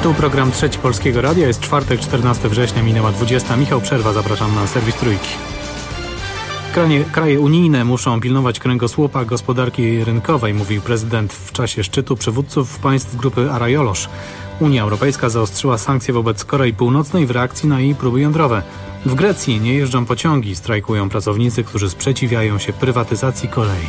Tu program Trzeci Polskiego Radia. Jest czwartek, 14 września, minęła 20. Michał Przerwa, zapraszam na serwis Trójki. Kraje unijne muszą pilnować kręgosłupa gospodarki rynkowej, mówił prezydent w czasie szczytu przywódców państw grupy Arajolosz. Unia Europejska zaostrzyła sankcje wobec Korei Północnej w reakcji na jej próby jądrowe. W Grecji nie jeżdżą pociągi, strajkują pracownicy, którzy sprzeciwiają się prywatyzacji kolei.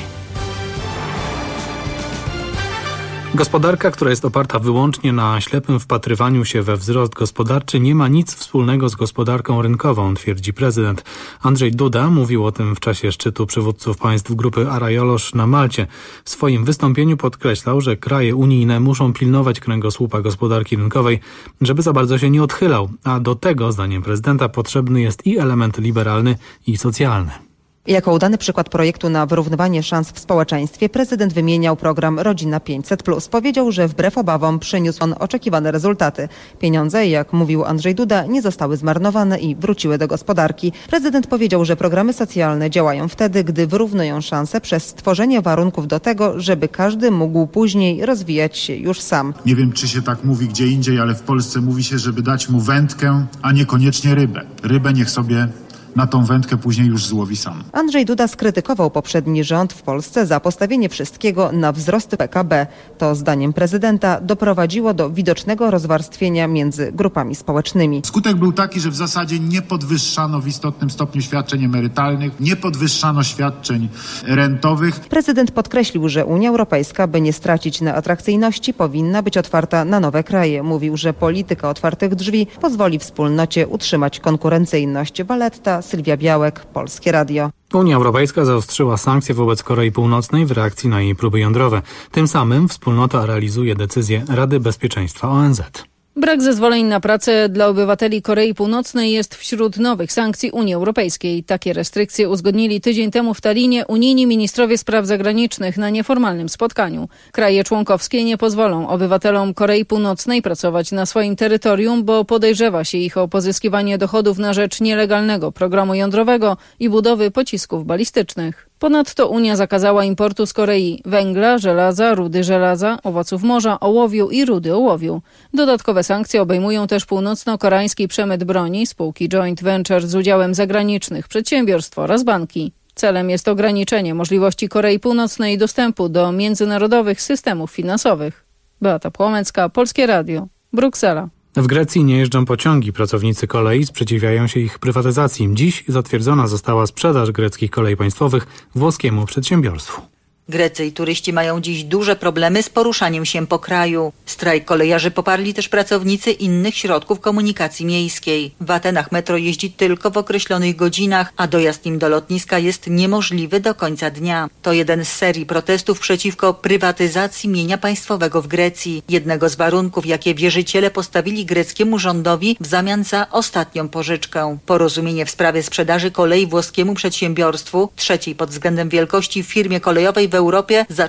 Gospodarka, która jest oparta wyłącznie na ślepym wpatrywaniu się we wzrost gospodarczy, nie ma nic wspólnego z gospodarką rynkową, twierdzi prezydent. Andrzej Duda mówił o tym w czasie szczytu przywódców państw grupy Arajolosz na Malcie. W swoim wystąpieniu podkreślał, że kraje unijne muszą pilnować kręgosłupa gospodarki rynkowej, żeby za bardzo się nie odchylał, a do tego, zdaniem prezydenta, potrzebny jest i element liberalny, i socjalny. Jako udany przykład projektu na wyrównywanie szans w społeczeństwie prezydent wymieniał program Rodzina 500+. Powiedział, że wbrew obawom przyniósł on oczekiwane rezultaty. Pieniądze, jak mówił Andrzej Duda, nie zostały zmarnowane i wróciły do gospodarki. Prezydent powiedział, że programy socjalne działają wtedy, gdy wyrównują szanse przez stworzenie warunków do tego, żeby każdy mógł później rozwijać się już sam. Nie wiem, czy się tak mówi gdzie indziej, ale w Polsce mówi się, żeby dać mu wędkę, a niekoniecznie rybę. Rybę niech sobie na tą wędkę później już złowi sam. Andrzej Duda skrytykował poprzedni rząd w Polsce za postawienie wszystkiego na wzrost PKB. To zdaniem prezydenta doprowadziło do widocznego rozwarstwienia między grupami społecznymi. Skutek był taki, że w zasadzie nie podwyższano w istotnym stopniu świadczeń emerytalnych, nie podwyższano świadczeń rentowych. Prezydent podkreślił, że Unia Europejska, by nie stracić na atrakcyjności, powinna być otwarta na nowe kraje. Mówił, że polityka otwartych drzwi pozwoli wspólnocie utrzymać konkurencyjność. Waletta, Sylwia Białek, Polskie Radio. Unia Europejska zaostrzyła sankcje wobec Korei Północnej w reakcji na jej próby jądrowe. Tym samym wspólnota realizuje decyzję Rady Bezpieczeństwa ONZ. Brak zezwoleń na pracę dla obywateli Korei Północnej jest wśród nowych sankcji Unii Europejskiej. Takie restrykcje uzgodnili tydzień temu w Tallinie unijni ministrowie spraw zagranicznych na nieformalnym spotkaniu. Kraje członkowskie nie pozwolą obywatelom Korei Północnej pracować na swoim terytorium, bo podejrzewa się ich o pozyskiwanie dochodów na rzecz nielegalnego programu jądrowego i budowy pocisków balistycznych. Ponadto Unia zakazała importu z Korei węgla, żelaza, rudy żelaza, owoców morza, ołowiu i rudy ołowiu. Dodatkowe sankcje obejmują też północno-koreański przemyt broni, spółki joint venture z udziałem zagranicznych przedsiębiorstw oraz banki. Celem jest ograniczenie możliwości Korei Północnej dostępu do międzynarodowych systemów finansowych. Beata Płomecka, Polskie Radio, Bruksela. W Grecji nie jeżdżą pociągi. Pracownicy kolei sprzeciwiają się ich prywatyzacji. Dziś zatwierdzona została sprzedaż greckich kolei państwowych włoskiemu przedsiębiorstwu. Grecy i turyści mają dziś duże problemy z poruszaniem się po kraju. Strajk kolejarzy poparli też pracownicy innych środków komunikacji miejskiej. W Atenach metro jeździ tylko w określonych godzinach, a dojazd nim do lotniska jest niemożliwy do końca dnia. To jeden z serii protestów przeciwko prywatyzacji mienia państwowego w Grecji. Jednego z warunków, jakie wierzyciele postawili greckiemu rządowi w zamian za ostatnią pożyczkę. Porozumienie w sprawie sprzedaży kolei włoskiemu przedsiębiorstwu, trzeciej pod względem wielkości firmie kolejowej w Europie, za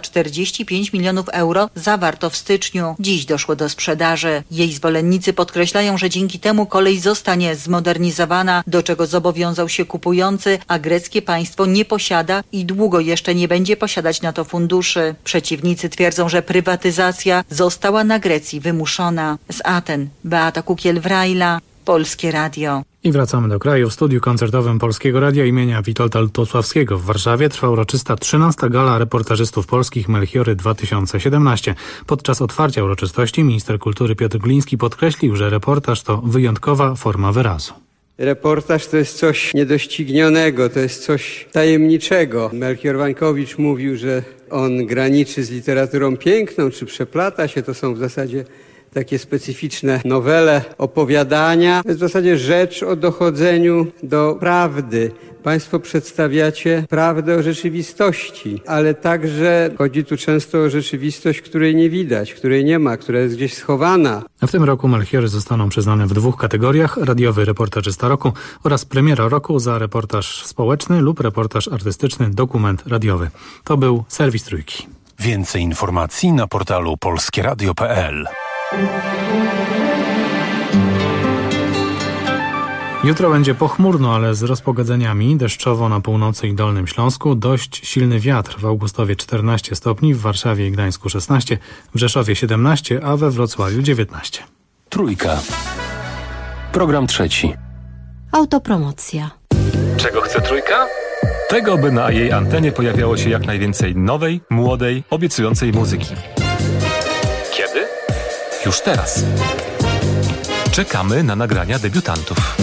45 milionów euro zawarto w styczniu. Dziś doszło do sprzedaży. Jej zwolennicy podkreślają, że dzięki temu kolej zostanie zmodernizowana, do czego zobowiązał się kupujący, a greckie państwo nie posiada i długo jeszcze nie będzie posiadać na to funduszy. Przeciwnicy twierdzą, że prywatyzacja została na Grecji wymuszona. Z Aten, Beata Kukiel-Wrajla, Polskie Radio. I wracamy do kraju. W studiu koncertowym Polskiego Radia imienia Witolda Lutosławskiego w Warszawie trwa uroczysta 13. gala reportażystów polskich Melchiory 2017. Podczas otwarcia uroczystości minister kultury Piotr Gliński podkreślił, że reportaż to wyjątkowa forma wyrazu. Reportaż to jest coś niedoścignionego, to jest coś tajemniczego. Melchior Wańkowicz mówił, że on graniczy z literaturą piękną, czy przeplata się, to są w zasadzie takie specyficzne nowele, opowiadania. To jest w zasadzie rzecz o dochodzeniu do prawdy. Państwo przedstawiacie prawdę o rzeczywistości, ale także chodzi tu często o rzeczywistość, której nie widać, której nie ma, która jest gdzieś schowana. W tym roku Melchiory zostaną przyznane w 2 kategoriach: radiowy reportażysta roku oraz premiera roku za reportaż społeczny lub reportaż artystyczny, dokument radiowy. To był serwis Trójki. Więcej informacji na portalu polskieradio.pl. Jutro będzie pochmurno, ale z rozpogodzeniami. Deszczowo na północy i Dolnym Śląsku. Dość silny wiatr. W Augustowie 14 stopni, w Warszawie i Gdańsku 16, w Rzeszowie 17, a we Wrocławiu 19. Trójka. Program trzeci. Autopromocja. Czego chce Trójka? Tego, by na jej antenie pojawiało się jak najwięcej nowej, młodej, obiecującej muzyki. Kiedy? Już teraz. Czekamy na nagrania debiutantów.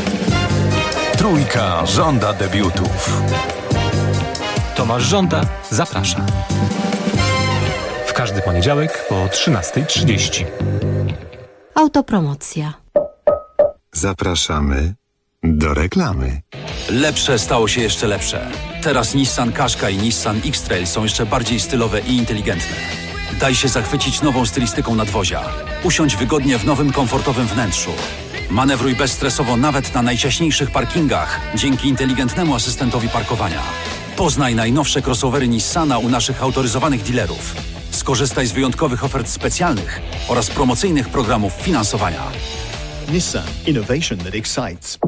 Trójka żąda debiutów. Tomasz Żąda zaprasza. W każdy poniedziałek po 13:30. Autopromocja. Zapraszamy do reklamy. Lepsze stało się jeszcze lepsze. Teraz Nissan Qashqai i Nissan X-Trail są jeszcze bardziej stylowe i inteligentne. Daj się zachwycić nową stylistyką nadwozia. Usiądź wygodnie w nowym, komfortowym wnętrzu. Manewruj bezstresowo nawet na najciaśniejszych parkingach dzięki inteligentnemu asystentowi parkowania. Poznaj najnowsze crossovery Nissana u naszych autoryzowanych dealerów. Skorzystaj z wyjątkowych ofert specjalnych oraz promocyjnych programów finansowania. Nissan Innovation that excites.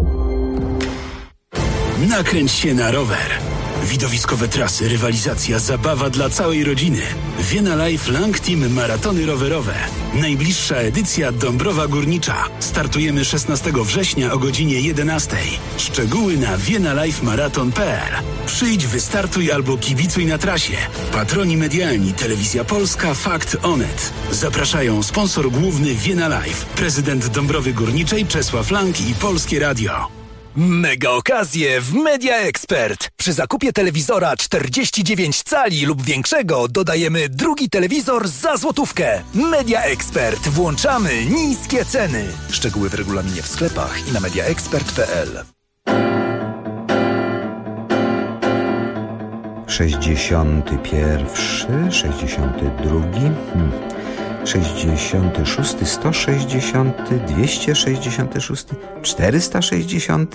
Nakręć się na rower. Widowiskowe trasy, rywalizacja, zabawa dla całej rodziny. Vienna Life Lang Team Maratony Rowerowe. Najbliższa edycja Dąbrowa Górnicza. Startujemy 16 września o godzinie 11. Szczegóły na viennalifemarathon.pl. Przyjdź, wystartuj albo kibicuj na trasie. Patroni medialni Telewizja Polska, Fakt, Onet. Zapraszają sponsor główny Vienna Life, prezydent Dąbrowy Górniczej Czesław Lang i Polskie Radio. Mega okazje w Media Expert. Przy zakupie telewizora 49 cali lub większego dodajemy drugi telewizor za złotówkę. Media Expert. Włączamy niskie ceny. Szczegóły w regulaminie w sklepach i na mediaexpert.pl. 61, 62, 66, 160, 266, 460,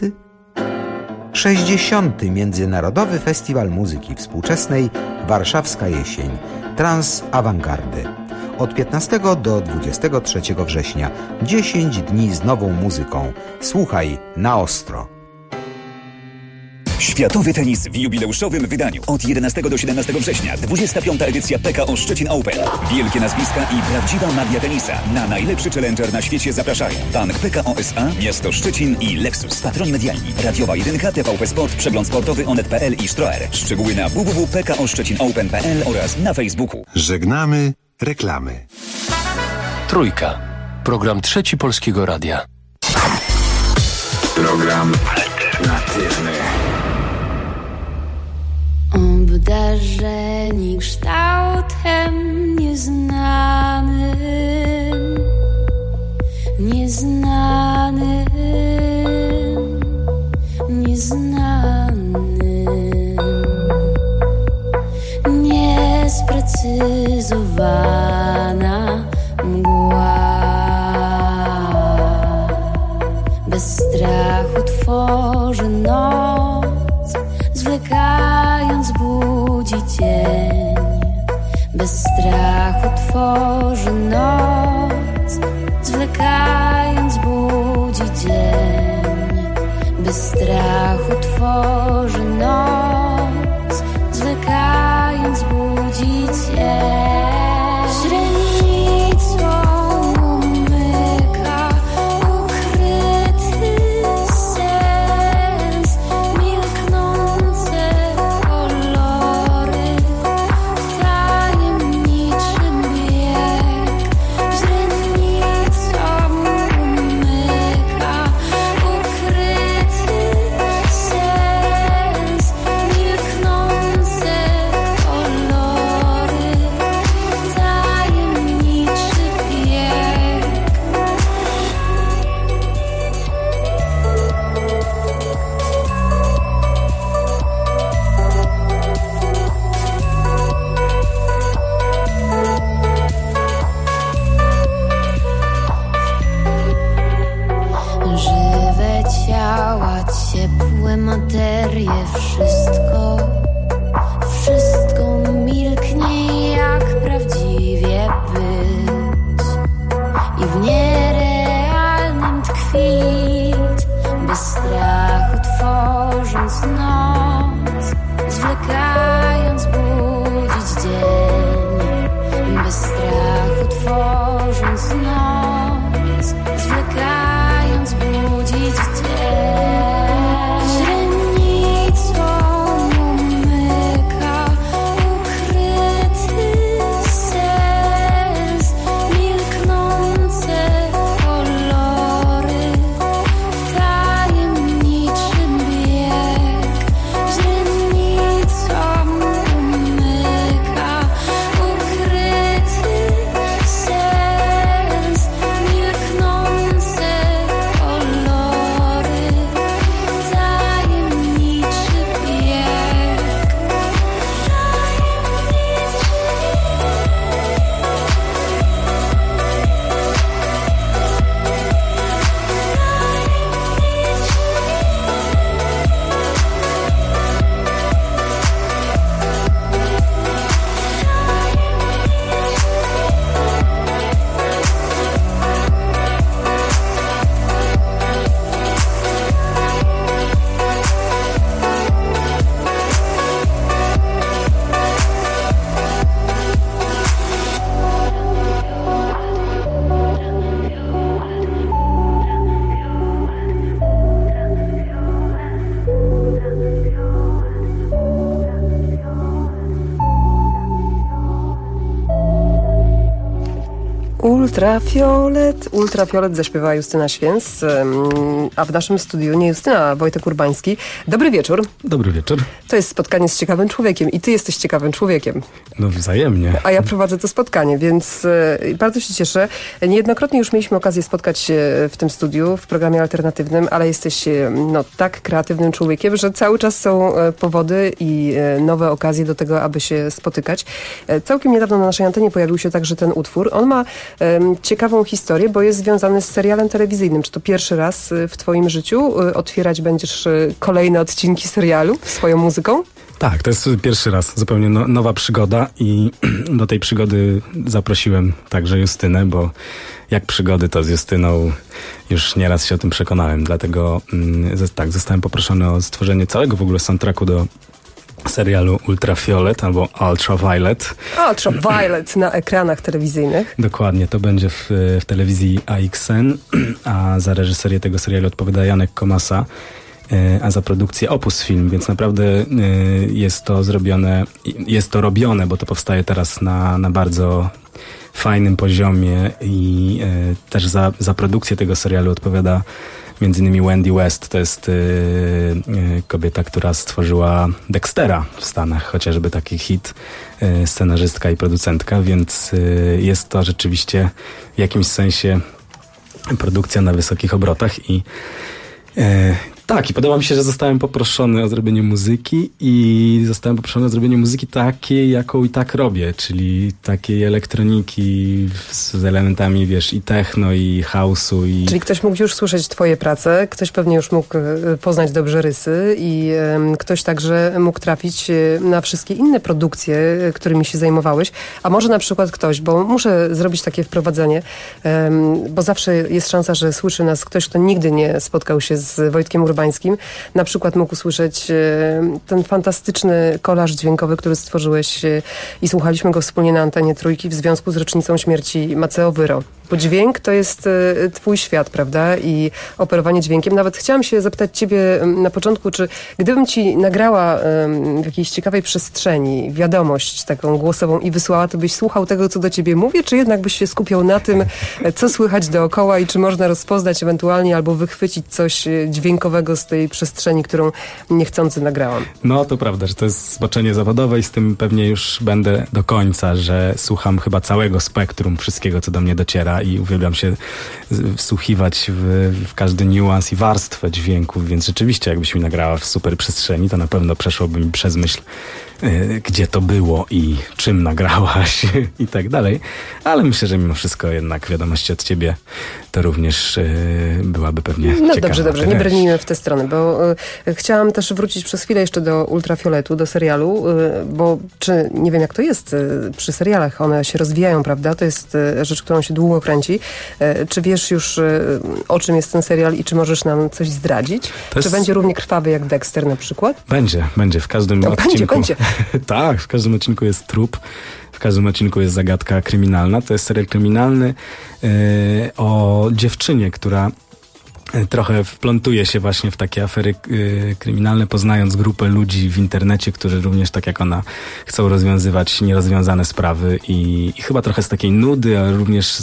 60. Międzynarodowy Festiwal Muzyki Współczesnej Warszawska Jesień Trans Awangardy. Od 15 do 23 września 10 dni z nową muzyką. Słuchaj na ostro. Światowy tenis w jubileuszowym wydaniu. Od 11 do 17 września 25. edycja PKO Szczecin Open. Wielkie nazwiska i prawdziwa magia tenisa. Na najlepszy challenger na świecie zapraszają Bank PKO SA, Miasto Szczecin i Lexus. Patroni medialni. Radiowa 1, TVP Sport, Przegląd Sportowy, Onet.pl i Stroer. Szczegóły na www.pkoszczecinopen.pl oraz na Facebooku. Żegnamy reklamy. Trójka. Program trzeci Polskiego Radia. Program alternatywny. Obdarzeni kształtem nieznanym, nieznanym, nieznanym, niesprecyzowana mgła. Bez strachu tworzy noc, zwlekając budzi dzień. Bez strachu tworzy noc, zwlekając budzi dzień. Bez strachu tworzy noc, zwlekając budzi dzień. Źrenicą umyka ukryty sens, milknące kolory, tajemniczy bieg. Źrenicą umyka ukryty sens, milknące kolory, tajemniczy bieg. Żywe ciała, ciepłe materie, wszystko, wszystko milknie jak prawdziwie być i w nierealnym tkwić, bez strachu tworząc noc, zwlekając budzić dzień, bez strachu tworząc noc, Ultrafiolet zaśpiewała Justyna Święc, a w naszym studiu nie Justyna, a Wojtek Urbański. Dobry wieczór. Dobry wieczór. To jest spotkanie z ciekawym człowiekiem i ty jesteś ciekawym człowiekiem. No wzajemnie. A ja prowadzę to spotkanie, więc bardzo się cieszę. Niejednokrotnie już mieliśmy okazję spotkać się w tym studiu, w programie alternatywnym, ale jesteś tak kreatywnym człowiekiem, że cały czas są powody i nowe okazje do tego, aby się spotykać. Całkiem niedawno na naszej antenie pojawił się także ten utwór. On ma ciekawą historię, bo jest związany z serialem telewizyjnym. Czy to pierwszy raz w twoim życiu otwierać będziesz kolejne odcinki serialu swoją muzyką? Tak, to jest pierwszy raz, zupełnie nowa przygoda i do tej przygody zaprosiłem także Justynę, bo jak przygody, to z Justyną już nieraz się o tym przekonałem, dlatego zostałem poproszony o stworzenie całego w ogóle soundtracku do serialu Ultrafiolet albo Ultraviolet. Ultraviolet na ekranach telewizyjnych. Dokładnie, to będzie w telewizji AXN, a za reżyserię tego serialu odpowiada Janek Komasa, a za produkcję Opus Film, więc naprawdę jest to robione, bo to powstaje teraz na bardzo fajnym poziomie i też za produkcję tego serialu odpowiada między innymi Wendy West. To jest kobieta, która stworzyła Dextera w Stanach, chociażby taki hit, scenarzystka i producentka, więc jest to rzeczywiście w jakimś sensie produkcja na wysokich obrotach i tak, i podoba mi się, że zostałem poproszony o zrobienie muzyki i zostałem poproszony o zrobienie muzyki takiej, jaką i tak robię, czyli takiej elektroniki z elementami, wiesz, i techno, i house'u. Czyli ktoś mógł już słyszeć twoje prace, ktoś pewnie już mógł poznać dobrze rysy i ktoś także mógł trafić na wszystkie inne produkcje, którymi się zajmowałeś, a może na przykład ktoś, bo muszę zrobić takie wprowadzenie, bo zawsze jest szansa, że słyszy nas ktoś, kto nigdy nie spotkał się z Wojtkiem Urbańskim. Na przykład mógł usłyszeć ten fantastyczny kolaż dźwiękowy, który stworzyłeś i słuchaliśmy go wspólnie na antenie Trójki w związku z rocznicą śmierci Maceo Wyro. Bo dźwięk to jest twój świat, prawda? I operowanie dźwiękiem. Nawet chciałam się zapytać ciebie na początku, czy gdybym ci nagrała w jakiejś ciekawej przestrzeni wiadomość taką głosową i wysłała, to byś słuchał tego, co do ciebie mówię, czy jednak byś się skupiał na tym, co słychać dookoła i czy można rozpoznać ewentualnie albo wychwycić coś dźwiękowego z tej przestrzeni, którą niechcący nagrałam? No to prawda, że to jest zboczenie zawodowe i z tym pewnie już będę do końca, że słucham chyba całego spektrum wszystkiego, co do mnie dociera i uwielbiam się wsłuchiwać w każdy niuans i warstwę dźwięków, więc rzeczywiście jakbyś mi nagrała w super przestrzeni, to na pewno przeszłoby mi przez myśl, gdzie to było i czym nagrałaś i tak dalej. Ale myślę, że mimo wszystko jednak wiadomości od ciebie to również byłaby pewnie ciekawa. Dobrze, nie brnijmy w tę stronę, bo chciałam też wrócić przez chwilę jeszcze do Ultrafioletu, do serialu, bo nie wiem jak to jest przy serialach, one się rozwijają, prawda? To jest rzecz, którą się długo kręci. Czy wiesz już o czym jest ten serial i czy możesz nam coś zdradzić? Czy będzie równie krwawy jak Dexter na przykład? Będzie. W każdym odcinku. Będzie. Tak, w każdym odcinku jest trup, w każdym odcinku jest zagadka kryminalna. To jest serial kryminalny o dziewczynie, która trochę wplątuje się właśnie w takie afery kryminalne, poznając grupę ludzi w internecie, którzy również tak jak ona chcą rozwiązywać nierozwiązane sprawy i chyba trochę z takiej nudy, ale również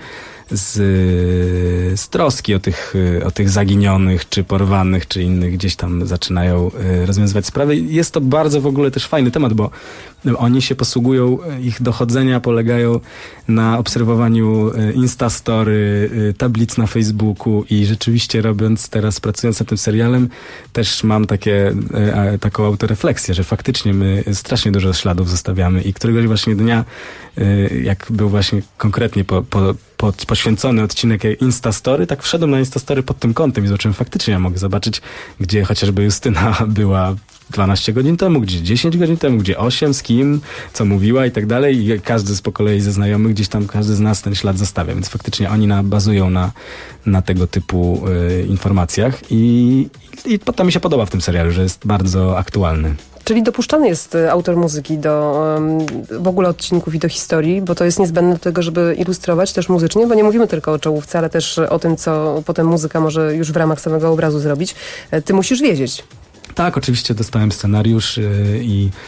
z troski o tych zaginionych, czy porwanych, czy innych gdzieś tam zaczynają rozwiązywać sprawy. Jest to bardzo w ogóle też fajny temat, bo oni się posługują, ich dochodzenia polegają na obserwowaniu Instastory, tablic na Facebooku i rzeczywiście pracując nad tym serialem, też mam taką autorefleksję, że faktycznie my strasznie dużo śladów zostawiamy i któregoś właśnie dnia, jak był właśnie konkretnie poświęcony odcinek Instastory, tak wszedłem na Instastory pod tym kątem i zobaczyłem faktycznie, ja mogę zobaczyć, gdzie chociażby Justyna była 12 godzin temu, gdzie 10 godzin temu, gdzie 8, z kim, co mówiła i tak dalej. I każdy po kolei ze znajomych gdzieś tam, każdy z nas ten ślad zostawia. Więc faktycznie oni bazują na tego typu informacjach i to mi się podoba w tym serialu, że jest bardzo aktualny. Czyli dopuszczany jest autor muzyki do w ogóle odcinków i do historii, bo to jest niezbędne do tego, żeby ilustrować też muzycznie, bo nie mówimy tylko o czołówce, ale też o tym, co potem muzyka może już w ramach samego obrazu zrobić. Ty musisz wiedzieć. Tak, oczywiście dostałem scenariusz i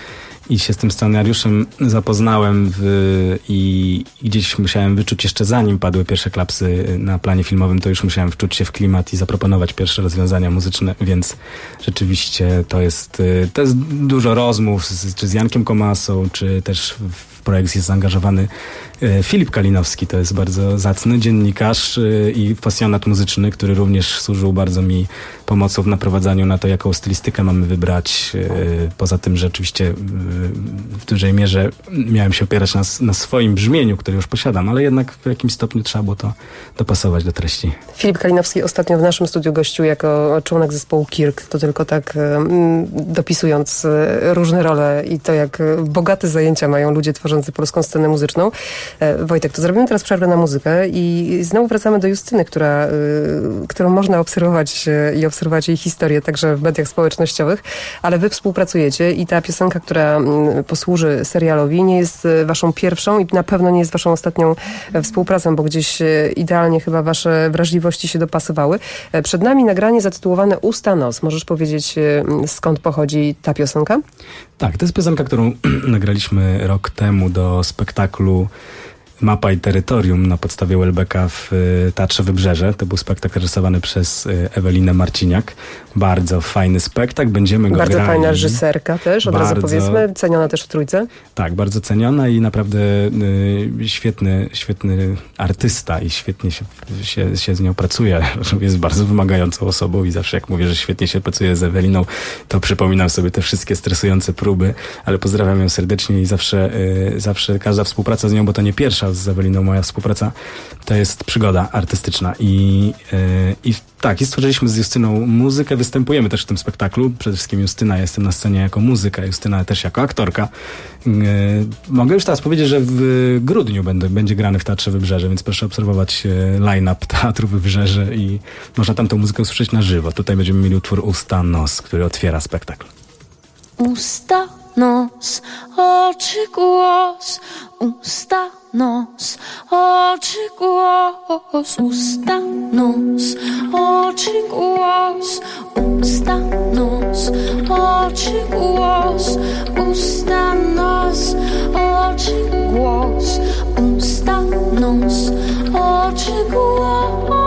i się z tym scenariuszem zapoznałem i gdzieś musiałem wyczuć jeszcze zanim padły pierwsze klapsy na planie filmowym, to już musiałem wczuć się w klimat i zaproponować pierwsze rozwiązania muzyczne, więc rzeczywiście to jest dużo rozmów czy z Jankiem Komasą, czy też w projekt jest zaangażowany Filip Kalinowski, to jest bardzo zacny dziennikarz i pasjonat muzyczny, który również służył bardzo mi pomocą w naprowadzaniu na to, jaką stylistykę mamy wybrać. Poza tym, że oczywiście w dużej mierze miałem się opierać na swoim brzmieniu, które już posiadam, ale jednak w jakimś stopniu trzeba było to dopasować do treści. Filip Kalinowski ostatnio w naszym studiu gościł jako członek zespołu Kirk, to tylko tak dopisując różne role i to, jak bogate zajęcia mają ludzie tworzący polską scenę muzyczną. Wojtek, to zrobimy teraz przerwę na muzykę i znowu wracamy do Justyny, którą można obserwować i obserwować jej historię także w mediach społecznościowych, ale wy współpracujecie i ta piosenka, która posłuży serialowi, nie jest waszą pierwszą i na pewno nie jest waszą ostatnią współpracą, bo gdzieś idealnie chyba wasze wrażliwości się dopasowały. Przed nami nagranie zatytułowane Usta Nos. Możesz powiedzieć, skąd pochodzi ta piosenka? Tak, to jest piosenka, którą nagraliśmy rok temu do spektaklu Mapa i Terytorium na podstawie Welbecka w Teatrze Wybrzeże. To był spektakl rysowany przez Ewelinę Marciniak. Bardzo fajny spektakl, będziemy go grali. Bardzo fajna reżyserka też, od razu powiedzmy, ceniona też w Trójce. Tak, bardzo ceniona i naprawdę świetny artysta i świetnie się z nią pracuje. Jest bardzo wymagającą osobą i zawsze jak mówię, że świetnie się pracuje z Eweliną, to przypominam sobie te wszystkie stresujące próby, ale pozdrawiam ją serdecznie i zawsze każda współpraca z nią, bo to nie pierwsza z Eweliną moja współpraca, to jest przygoda artystyczna i stworzyliśmy z Justyną muzykę, występujemy też w tym spektaklu, przede wszystkim Justyna, ja jestem na scenie jako muzyka, Justyna też jako aktorka. Mogę już teraz powiedzieć, że w grudniu będzie grany w Teatrze Wybrzeże, więc proszę obserwować line-up Teatru Wybrzeże i można tam tę muzykę usłyszeć na żywo. Tutaj będziemy mieli utwór Usta Nos, który otwiera spektakl. Usta, nos, oczy, głos, usta, nos, oczy, głos, usta, nos, oczy, głos, usta, nos, oczy, głos, usta, nos, oczy, głos, usta, nos, oczy, głos.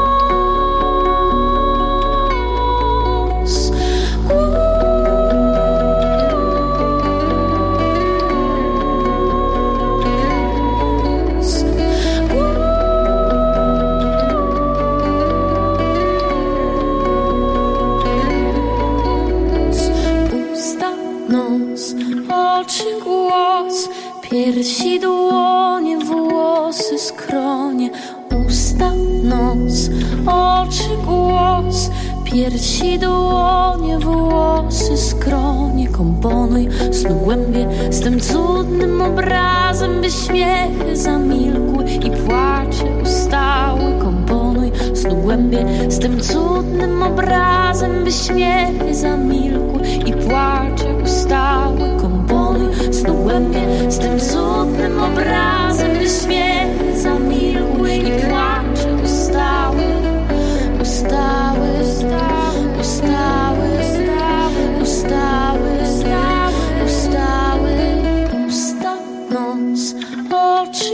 Piersi, dłonie, włosy, skronie, usta, nos, oczy, głos. Piersi, dłonie, włosy, skronie, komponuj snu głębie z tym cudnym obrazem, by śmiechy zamilkły i płacze ustały. Komponuj snu głębie z tym cudnym obrazem, by śmiechy zamilkły i płacze ustały. Komponuj snu głębie z tym cudnym obrazem, by śmiechy zamilkły i płacze ustały. Ustały, ustały, ustały, ustały, ustały, usta, nos, oczy,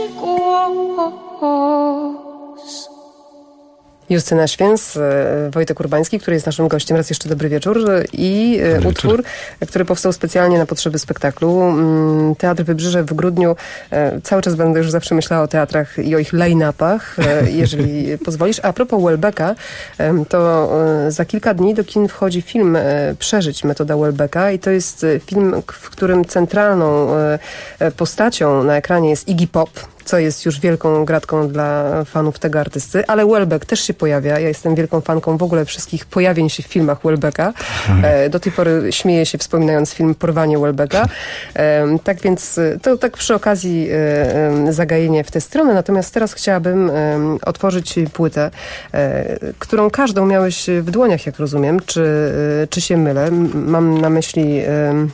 głos. Justyna Święs, Wojtek Urbański, który jest naszym gościem. Raz jeszcze dobry wieczór. I dobry utwór, który powstał specjalnie na potrzeby spektaklu. Teatr Wybrzeże w grudniu. Cały czas będę już zawsze myślała o teatrach i o ich line-upach, jeżeli pozwolisz. A propos Welbecka, to za kilka dni do kin wchodzi film Przeżyć, metoda Welbecka i to jest film, w którym centralną postacią na ekranie jest Iggy Pop, co jest już wielką gratką dla fanów tego artysty, ale Welbeck też się pojawia. Ja jestem wielką fanką w ogóle wszystkich pojawień się w filmach Welbecka. Do tej pory śmieję się, wspominając film Porwanie Welbecka. Tak więc to tak przy okazji zagajenie w tę stronę. Natomiast teraz chciałabym otworzyć płytę, którą każdą miałeś w dłoniach, jak rozumiem. Czy się mylę? Mam na myśli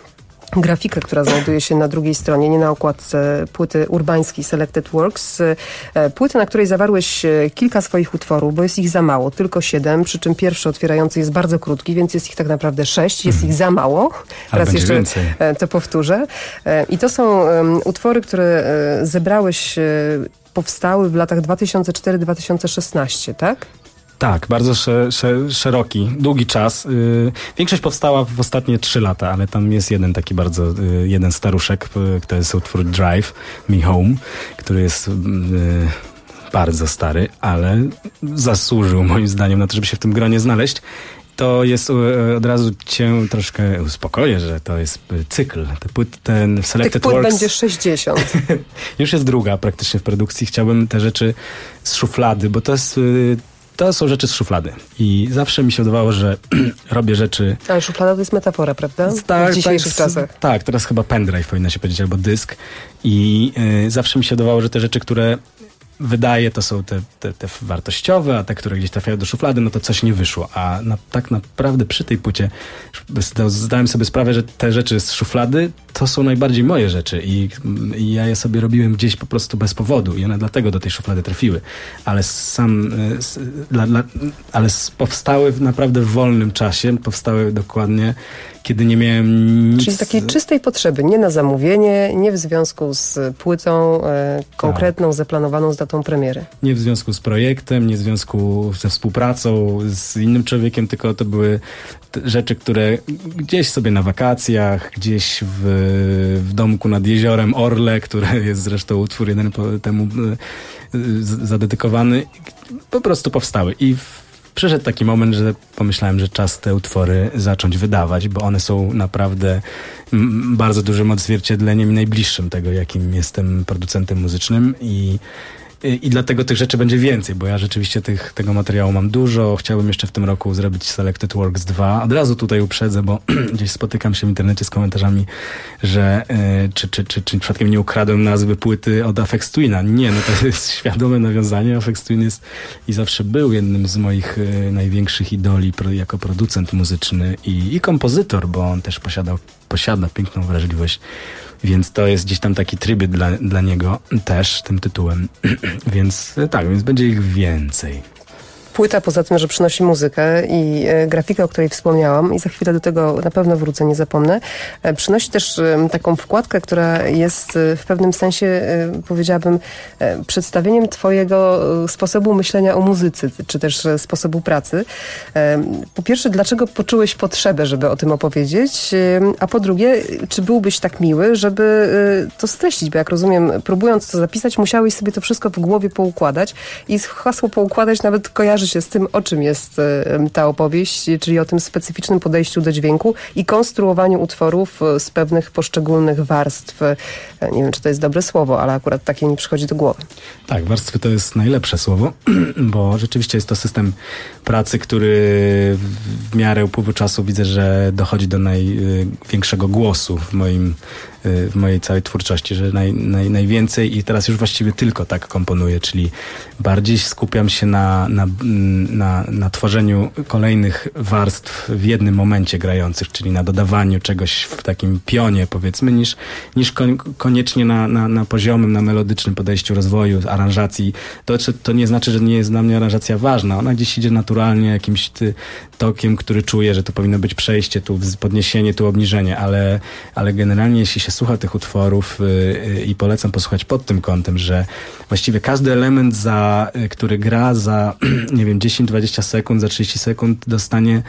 grafikę, która znajduje się na drugiej stronie, nie na okładce płyty Urbański Selected Works. Płyty, na której zawarłeś kilka swoich utworów, bo jest ich za mało, tylko 7, przy czym pierwszy otwierający jest bardzo krótki, więc jest ich tak naprawdę 6, jest ich za mało. Teraz jeszcze więcej. To powtórzę. I to są utwory, które zebrałeś, powstały w latach 2004-2016, tak? Tak, bardzo szeroki, długi czas. Większość powstała w ostatnie 3 lata, ale tam jest jeden staruszek, to jest utwór Drive Me Home, który jest bardzo stary, ale zasłużył moim zdaniem na to, żeby się w tym gronie znaleźć. To jest, od razu cię troszkę uspokoję, że to jest cykl. Ten Selected Works będzie 60. Już jest druga praktycznie w produkcji. Chciałbym te rzeczy z szuflady, bo to są rzeczy z szuflady. I zawsze mi się wydawało, że robię rzeczy... Ale szuflada to jest metafora, prawda? Tak, w dzisiejszych czasach. Tak, teraz chyba pendrive powinno się powiedzieć, albo dysk. I zawsze mi się wydawało, że te rzeczy, które wydaje, to są te wartościowe, a te, które gdzieś trafiają do szuflady, no to coś nie wyszło. A tak naprawdę przy tej płycie zdałem sobie sprawę, że te rzeczy z szuflady to są najbardziej moje rzeczy i ja je sobie robiłem gdzieś po prostu bez powodu i one dlatego do tej szuflady trafiły. Ale powstały naprawdę w wolnym czasie, powstały dokładnie, kiedy nie miałem nic... Czyli takiej czystej potrzeby, nie na zamówienie, nie w związku z płytą konkretną, zaplanowaną z datą premiery. Nie w związku z projektem, nie w związku ze współpracą z innym człowiekiem, tylko to były rzeczy, które gdzieś sobie na wakacjach, gdzieś w domku nad jeziorem Orle, które jest zresztą utwór jeden temu zadedykowany, po prostu powstały. I przyszedł taki moment, że pomyślałem, że czas te utwory zacząć wydawać, bo one są naprawdę bardzo dużym odzwierciedleniem i najbliższym tego, jakim jestem producentem muzycznym i dlatego tych rzeczy będzie więcej, bo ja rzeczywiście tego materiału mam dużo. Chciałbym jeszcze w tym roku zrobić Selected Works 2. Od razu tutaj uprzedzę, bo gdzieś spotykam się w internecie z komentarzami, że czy przypadkiem nie ukradłem nazwy płyty od Aphex Twina. Nie, no to jest świadome nawiązanie. Aphex Twin jest i zawsze był jednym z moich największych idoli jako producent muzyczny i kompozytor, bo on też posiada piękną wrażliwość. Więc to jest gdzieś tam taki tribut dla niego też tym tytułem. Więc więc będzie ich więcej. Płyta, poza tym, że przynosi muzykę i grafikę, o której wspomniałam i za chwilę do tego na pewno wrócę, nie zapomnę, przynosi też taką wkładkę, która jest w pewnym sensie, powiedziałabym, przedstawieniem twojego sposobu myślenia o muzyce, czy też sposobu pracy. Po pierwsze, dlaczego poczułeś potrzebę, żeby o tym opowiedzieć, a po drugie, czy byłbyś tak miły, żeby to streścić, bo jak rozumiem, próbując to zapisać, musiałeś sobie to wszystko w głowie poukładać i hasło poukładać nawet kojarzy się z tym, o czym jest ta opowieść, czyli o tym specyficznym podejściu do dźwięku i konstruowaniu utworów z pewnych poszczególnych warstw. Nie wiem, czy to jest dobre słowo, ale akurat takie mi przychodzi do głowy. Tak, warstwy to jest najlepsze słowo, bo rzeczywiście jest to system pracy, który w miarę upływu czasu widzę, że dochodzi do największego głosu w mojej całej twórczości, że najwięcej i teraz już właściwie tylko tak komponuję, czyli bardziej skupiam się na tworzeniu kolejnych warstw w jednym momencie grających, czyli na dodawaniu czegoś w takim pionie, powiedzmy, niż koniecznie na poziomym, na melodycznym podejściu rozwoju, aranżacji. To nie znaczy, że nie jest dla mnie aranżacja ważna. Ona gdzieś idzie naturalnie jakimś tokiem, który czuję, że to powinno być przejście, tu podniesienie, tu obniżenie, ale generalnie jeśli się słucha tych utworów i polecam posłuchać pod tym kątem, że właściwie każdy element, który gra za, nie wiem, 10-20 sekund, za 30 sekund dostanie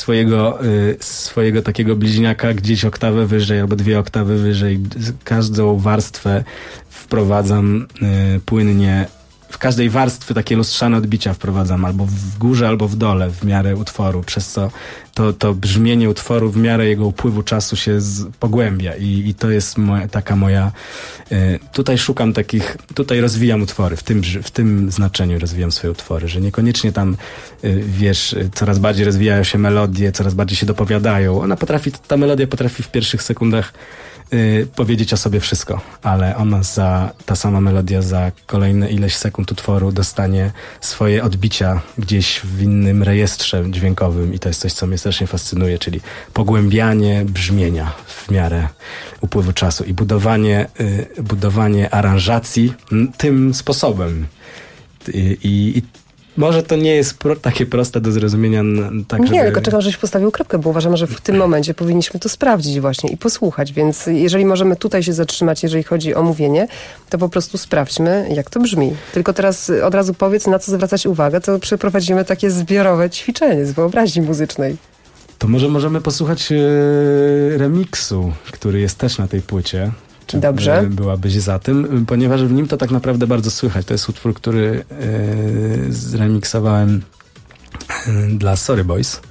swojego takiego bliźniaka gdzieś oktawę wyżej albo 2 oktawy wyżej. Każdą warstwę wprowadzam płynnie. W każdej warstwie takie lustrzane odbicia wprowadzam albo w górze, albo w dole w miarę utworu, przez co to brzmienie utworu w miarę jego upływu czasu się pogłębia i to jest taka moja... Tutaj szukam tutaj rozwijam utwory, w tym znaczeniu rozwijam swoje utwory, że niekoniecznie tam, coraz bardziej rozwijają się melodie, coraz bardziej się dopowiadają. Ta melodia potrafi w pierwszych sekundach powiedzieć o sobie wszystko, ale ona ta sama melodia za kolejne ileś sekund utworu dostanie swoje odbicia gdzieś w innym rejestrze dźwiękowym i to jest coś, co mnie strasznie fascynuje, czyli pogłębianie brzmienia w miarę upływu czasu i budowanie aranżacji tym sposobem. I może to nie jest takie proste do zrozumienia. Tak, nie, tylko czekam, żeś postawił kropkę, bo uważam, że w tym momencie powinniśmy to sprawdzić właśnie i posłuchać, więc jeżeli możemy tutaj się zatrzymać, jeżeli chodzi o mówienie, to po prostu sprawdźmy, jak to brzmi. Tylko teraz od razu powiedz, na co zwracać uwagę, to przeprowadzimy takie zbiorowe ćwiczenie z wyobraźni muzycznej. To może możemy posłuchać remiksu, który jest też na tej płycie. Dobrze. Byłabyś za tym, ponieważ w nim to tak naprawdę bardzo słychać. To jest utwór, który zremiksowałem dla Sorry Boys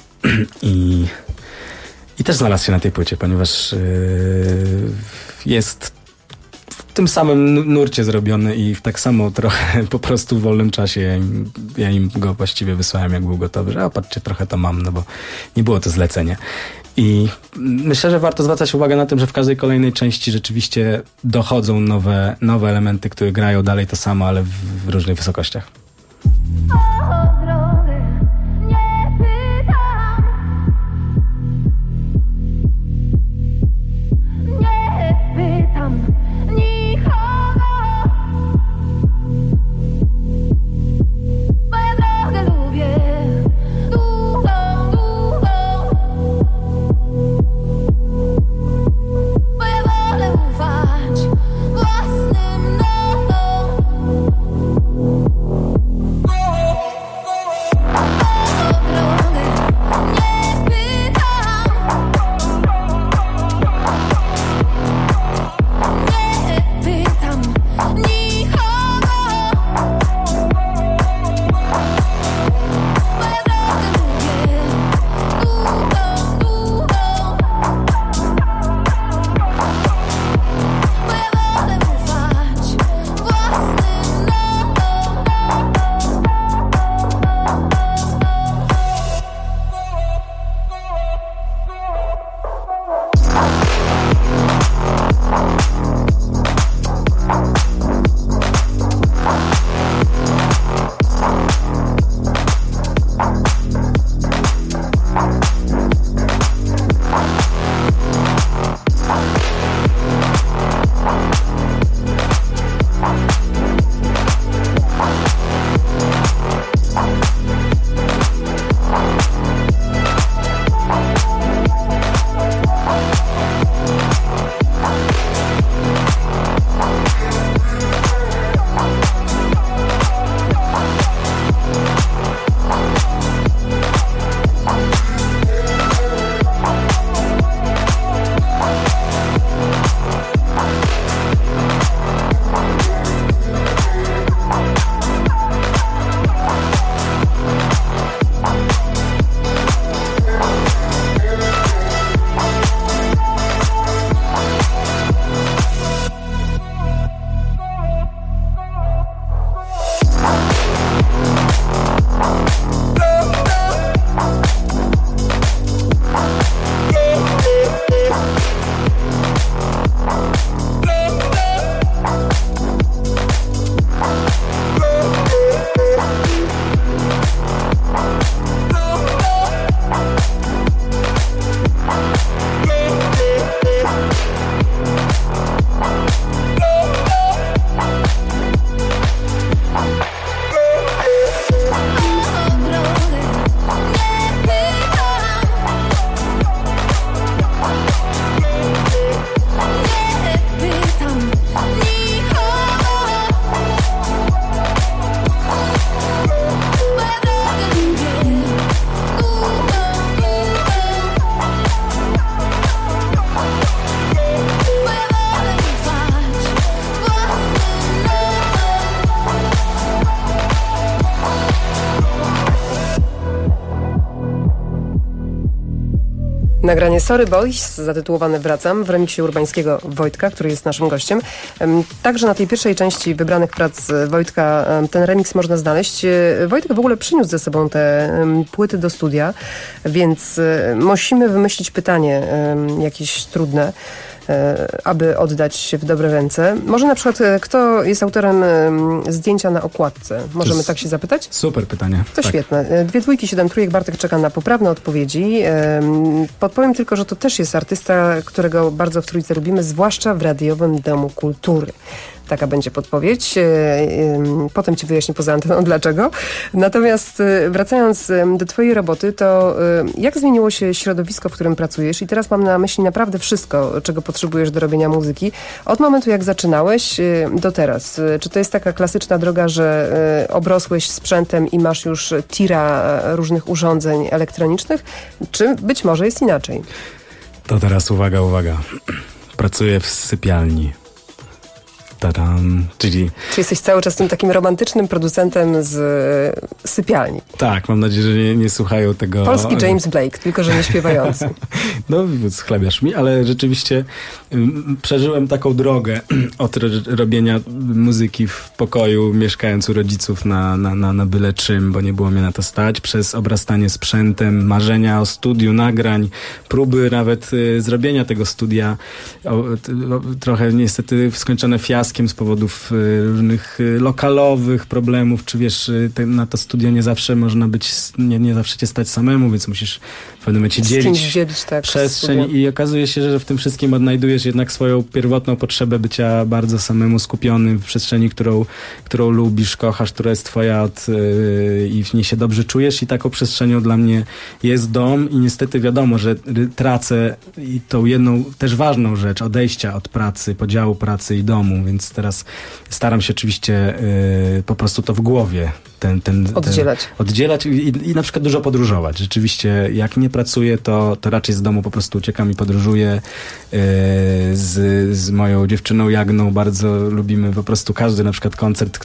i też znalazł się na tej płycie, ponieważ jest w tym samym nurcie zrobiony i w tak samo trochę po prostu w wolnym czasie ja im go właściwie wysłałem, jak był gotowy, że patrzcie, trochę to mam, no bo nie było to zlecenie. I myślę, że warto zwracać uwagę na tym, że w każdej kolejnej części rzeczywiście dochodzą nowe elementy, które grają dalej to samo, ale w różnych wysokościach. Nagranie Sorry Boys, zatytułowane Wracam, w remiksie urbańskiego Wojtka, który jest naszym gościem. Także na tej pierwszej części wybranych prac Wojtka ten remix można znaleźć. Wojtek w ogóle przyniósł ze sobą te płyty do studia, więc musimy wymyślić pytanie jakieś trudne. aby oddać się w dobre ręce. Może na przykład kto jest autorem zdjęcia na okładce? Możemy tak się zapytać? Super pytanie. To tak. Świetne. 2 dwójki, 7 trójek. Bartek czeka na poprawne odpowiedzi. Podpowiem tylko, że to też jest artysta, którego bardzo w Trójce lubimy, zwłaszcza w Radiowym Domu Kultury. Taka będzie podpowiedź. Potem ci wyjaśnię poza anteną dlaczego. Natomiast wracając do twojej roboty, to jak zmieniło się środowisko, w którym pracujesz? I teraz mam na myśli naprawdę wszystko, czego potrzebujesz do robienia muzyki. Od momentu, jak zaczynałeś do teraz. Czy to jest taka klasyczna droga, że obrosłeś sprzętem i masz już tira różnych urządzeń elektronicznych? Czy być może jest inaczej? To teraz uwaga. Pracuję w sypialni. Tadam, czyli jesteś cały czas tym takim romantycznym producentem z sypialni. Tak, mam nadzieję, że nie słuchają tego. Polski James Blake, tylko że nie śpiewający. No, schlebiasz mi, ale rzeczywiście przeżyłem taką drogę od robienia muzyki w pokoju, mieszkając u rodziców na byle czym, bo nie było mnie na to stać, przez obrastanie sprzętem, marzenia o studiu, nagrań, próby nawet zrobienia tego studia, trochę niestety skończone fiaskiem z powodów różnych lokalowych problemów, czy wiesz, na to studio nie zawsze można być, nie zawsze cię stać samemu, więc musisz w pewnym momencie dzielić przestrzeń i okazuje się, że w tym wszystkim odnajdujesz jednak swoją pierwotną potrzebę bycia bardzo samemu skupionym w przestrzeni, którą lubisz, kochasz, która jest twoja i w niej się dobrze czujesz i taką przestrzenią dla mnie jest dom i niestety wiadomo, że tracę i tą jedną też ważną rzecz, odejścia od pracy, podziału pracy i domu, więc teraz staram się oczywiście po prostu to w głowie oddzielać i na przykład dużo podróżować. Rzeczywiście jak nie pracuję, to raczej z domu po prostu uciekam i podróżuję. Z moją dziewczyną Jagną bardzo lubimy po prostu każdy na przykład koncert,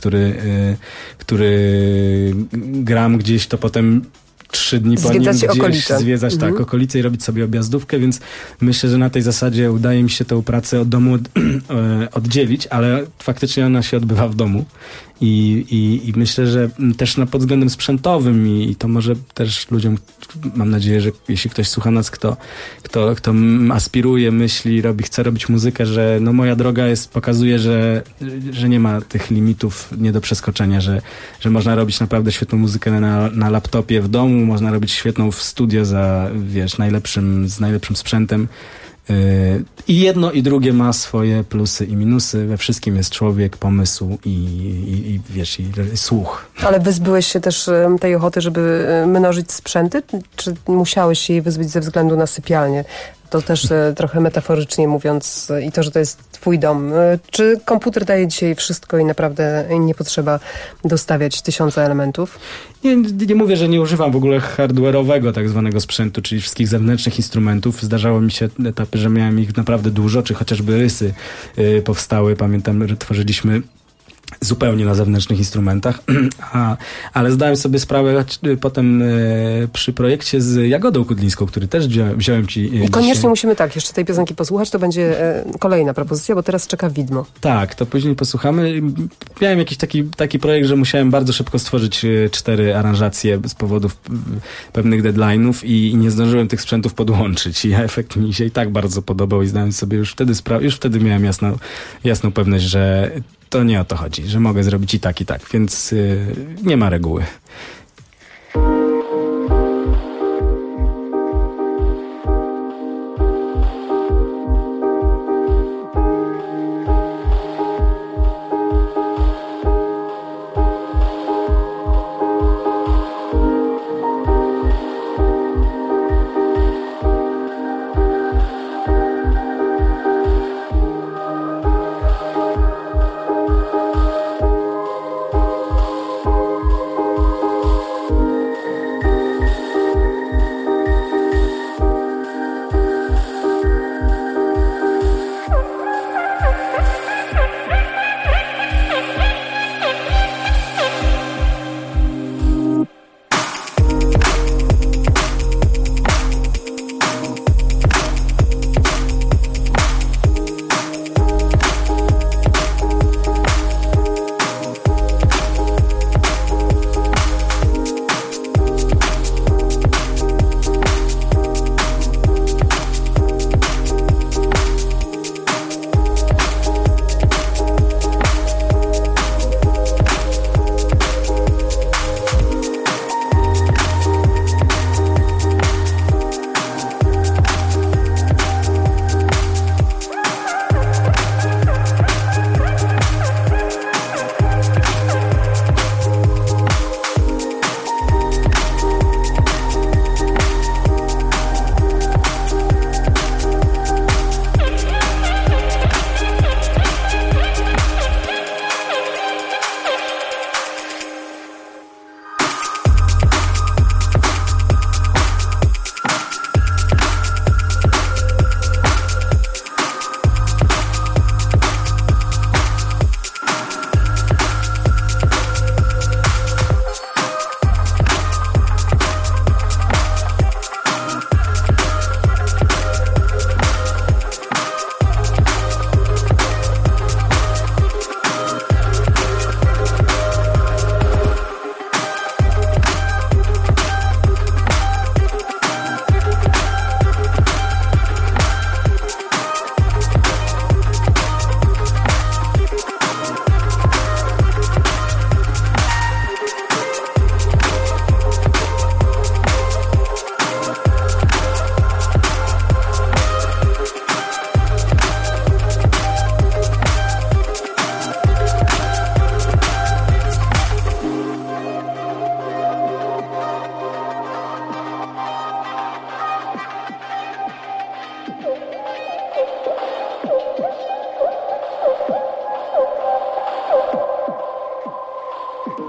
który gram gdzieś, to potem 3 dni po nim gdzieś zwiedzać okolice i robić sobie objazdówkę, więc myślę, że na tej zasadzie udaje mi się tę pracę od domu oddzielić, ale faktycznie ona się odbywa w domu i myślę, że też pod względem sprzętowym i to może też ludziom, mam nadzieję, że jeśli ktoś słucha nas, kto aspiruje, myśli, chce robić muzykę, że no moja droga pokazuje, że nie ma tych limitów nie do przeskoczenia, że można robić naprawdę świetną muzykę na laptopie w domu, można robić świetną w studio z najlepszym sprzętem. I jedno i drugie ma swoje plusy i minusy. We wszystkim jest człowiek, pomysł i słuch. Ale wyzbyłeś się też tej ochoty, żeby mnożyć sprzęty? Czy musiałeś się jej wyzbyć ze względu na sypialnię? To też trochę metaforycznie mówiąc i to, że to jest twój dom. Czy komputer daje dzisiaj wszystko i naprawdę nie potrzeba dostawiać 1000 elementów? Nie mówię, że nie używam w ogóle hardware'owego tak zwanego sprzętu, czyli wszystkich zewnętrznych instrumentów. Zdarzało mi się etapy, że miałem ich naprawdę dużo, czy chociażby rysy powstały. Pamiętam, że tworzyliśmy zupełnie na zewnętrznych instrumentach, ale zdałem sobie sprawę potem przy projekcie z Jagodą Kudlińską, który też wziąłem ci dzisiaj. Koniecznie musimy jeszcze tej piosenki posłuchać, to będzie kolejna propozycja, bo teraz czeka widmo. Tak, to później posłuchamy. Miałem jakiś taki projekt, że musiałem bardzo szybko stworzyć 4 aranżacje z powodów pewnych deadline'ów i nie zdążyłem tych sprzętów podłączyć i efekt mi się i tak bardzo podobał i zdałem sobie już wtedy miałem jasną pewność, że to nie o to chodzi, że mogę zrobić i tak, więc nie ma reguły.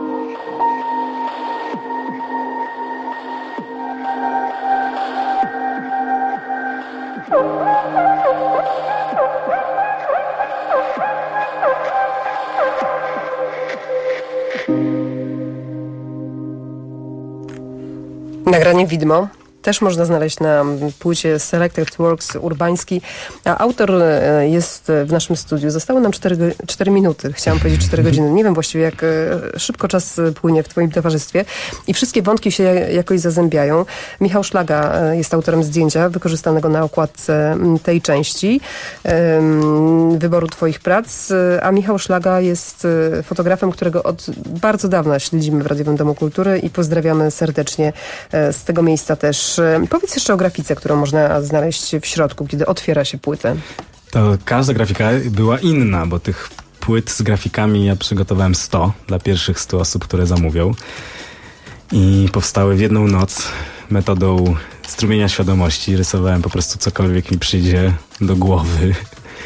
Nagranie widmo też można znaleźć na płycie Selected Works Urbański, a autor jest w naszym studiu. Zostały nam 4 minuty, chciałam powiedzieć 4 godziny. Nie wiem właściwie, jak szybko czas płynie w twoim towarzystwie i wszystkie wątki się jakoś zazębiają. Michał Szlaga jest autorem zdjęcia wykorzystanego na okładce tej części wyboru twoich prac, a Michał Szlaga jest fotografem, którego od bardzo dawna śledzimy w Radiowym Domu Kultury i pozdrawiamy serdecznie z tego miejsca też. Powiedz jeszcze o grafice, którą można znaleźć w środku, kiedy otwiera się płytę. To każda grafika była inna, bo tych płyt z grafikami ja przygotowałem 100 dla pierwszych 100 osób, które zamówią. I powstały w jedną noc metodą strumienia świadomości. Rysowałem po prostu cokolwiek mi przyjdzie do głowy.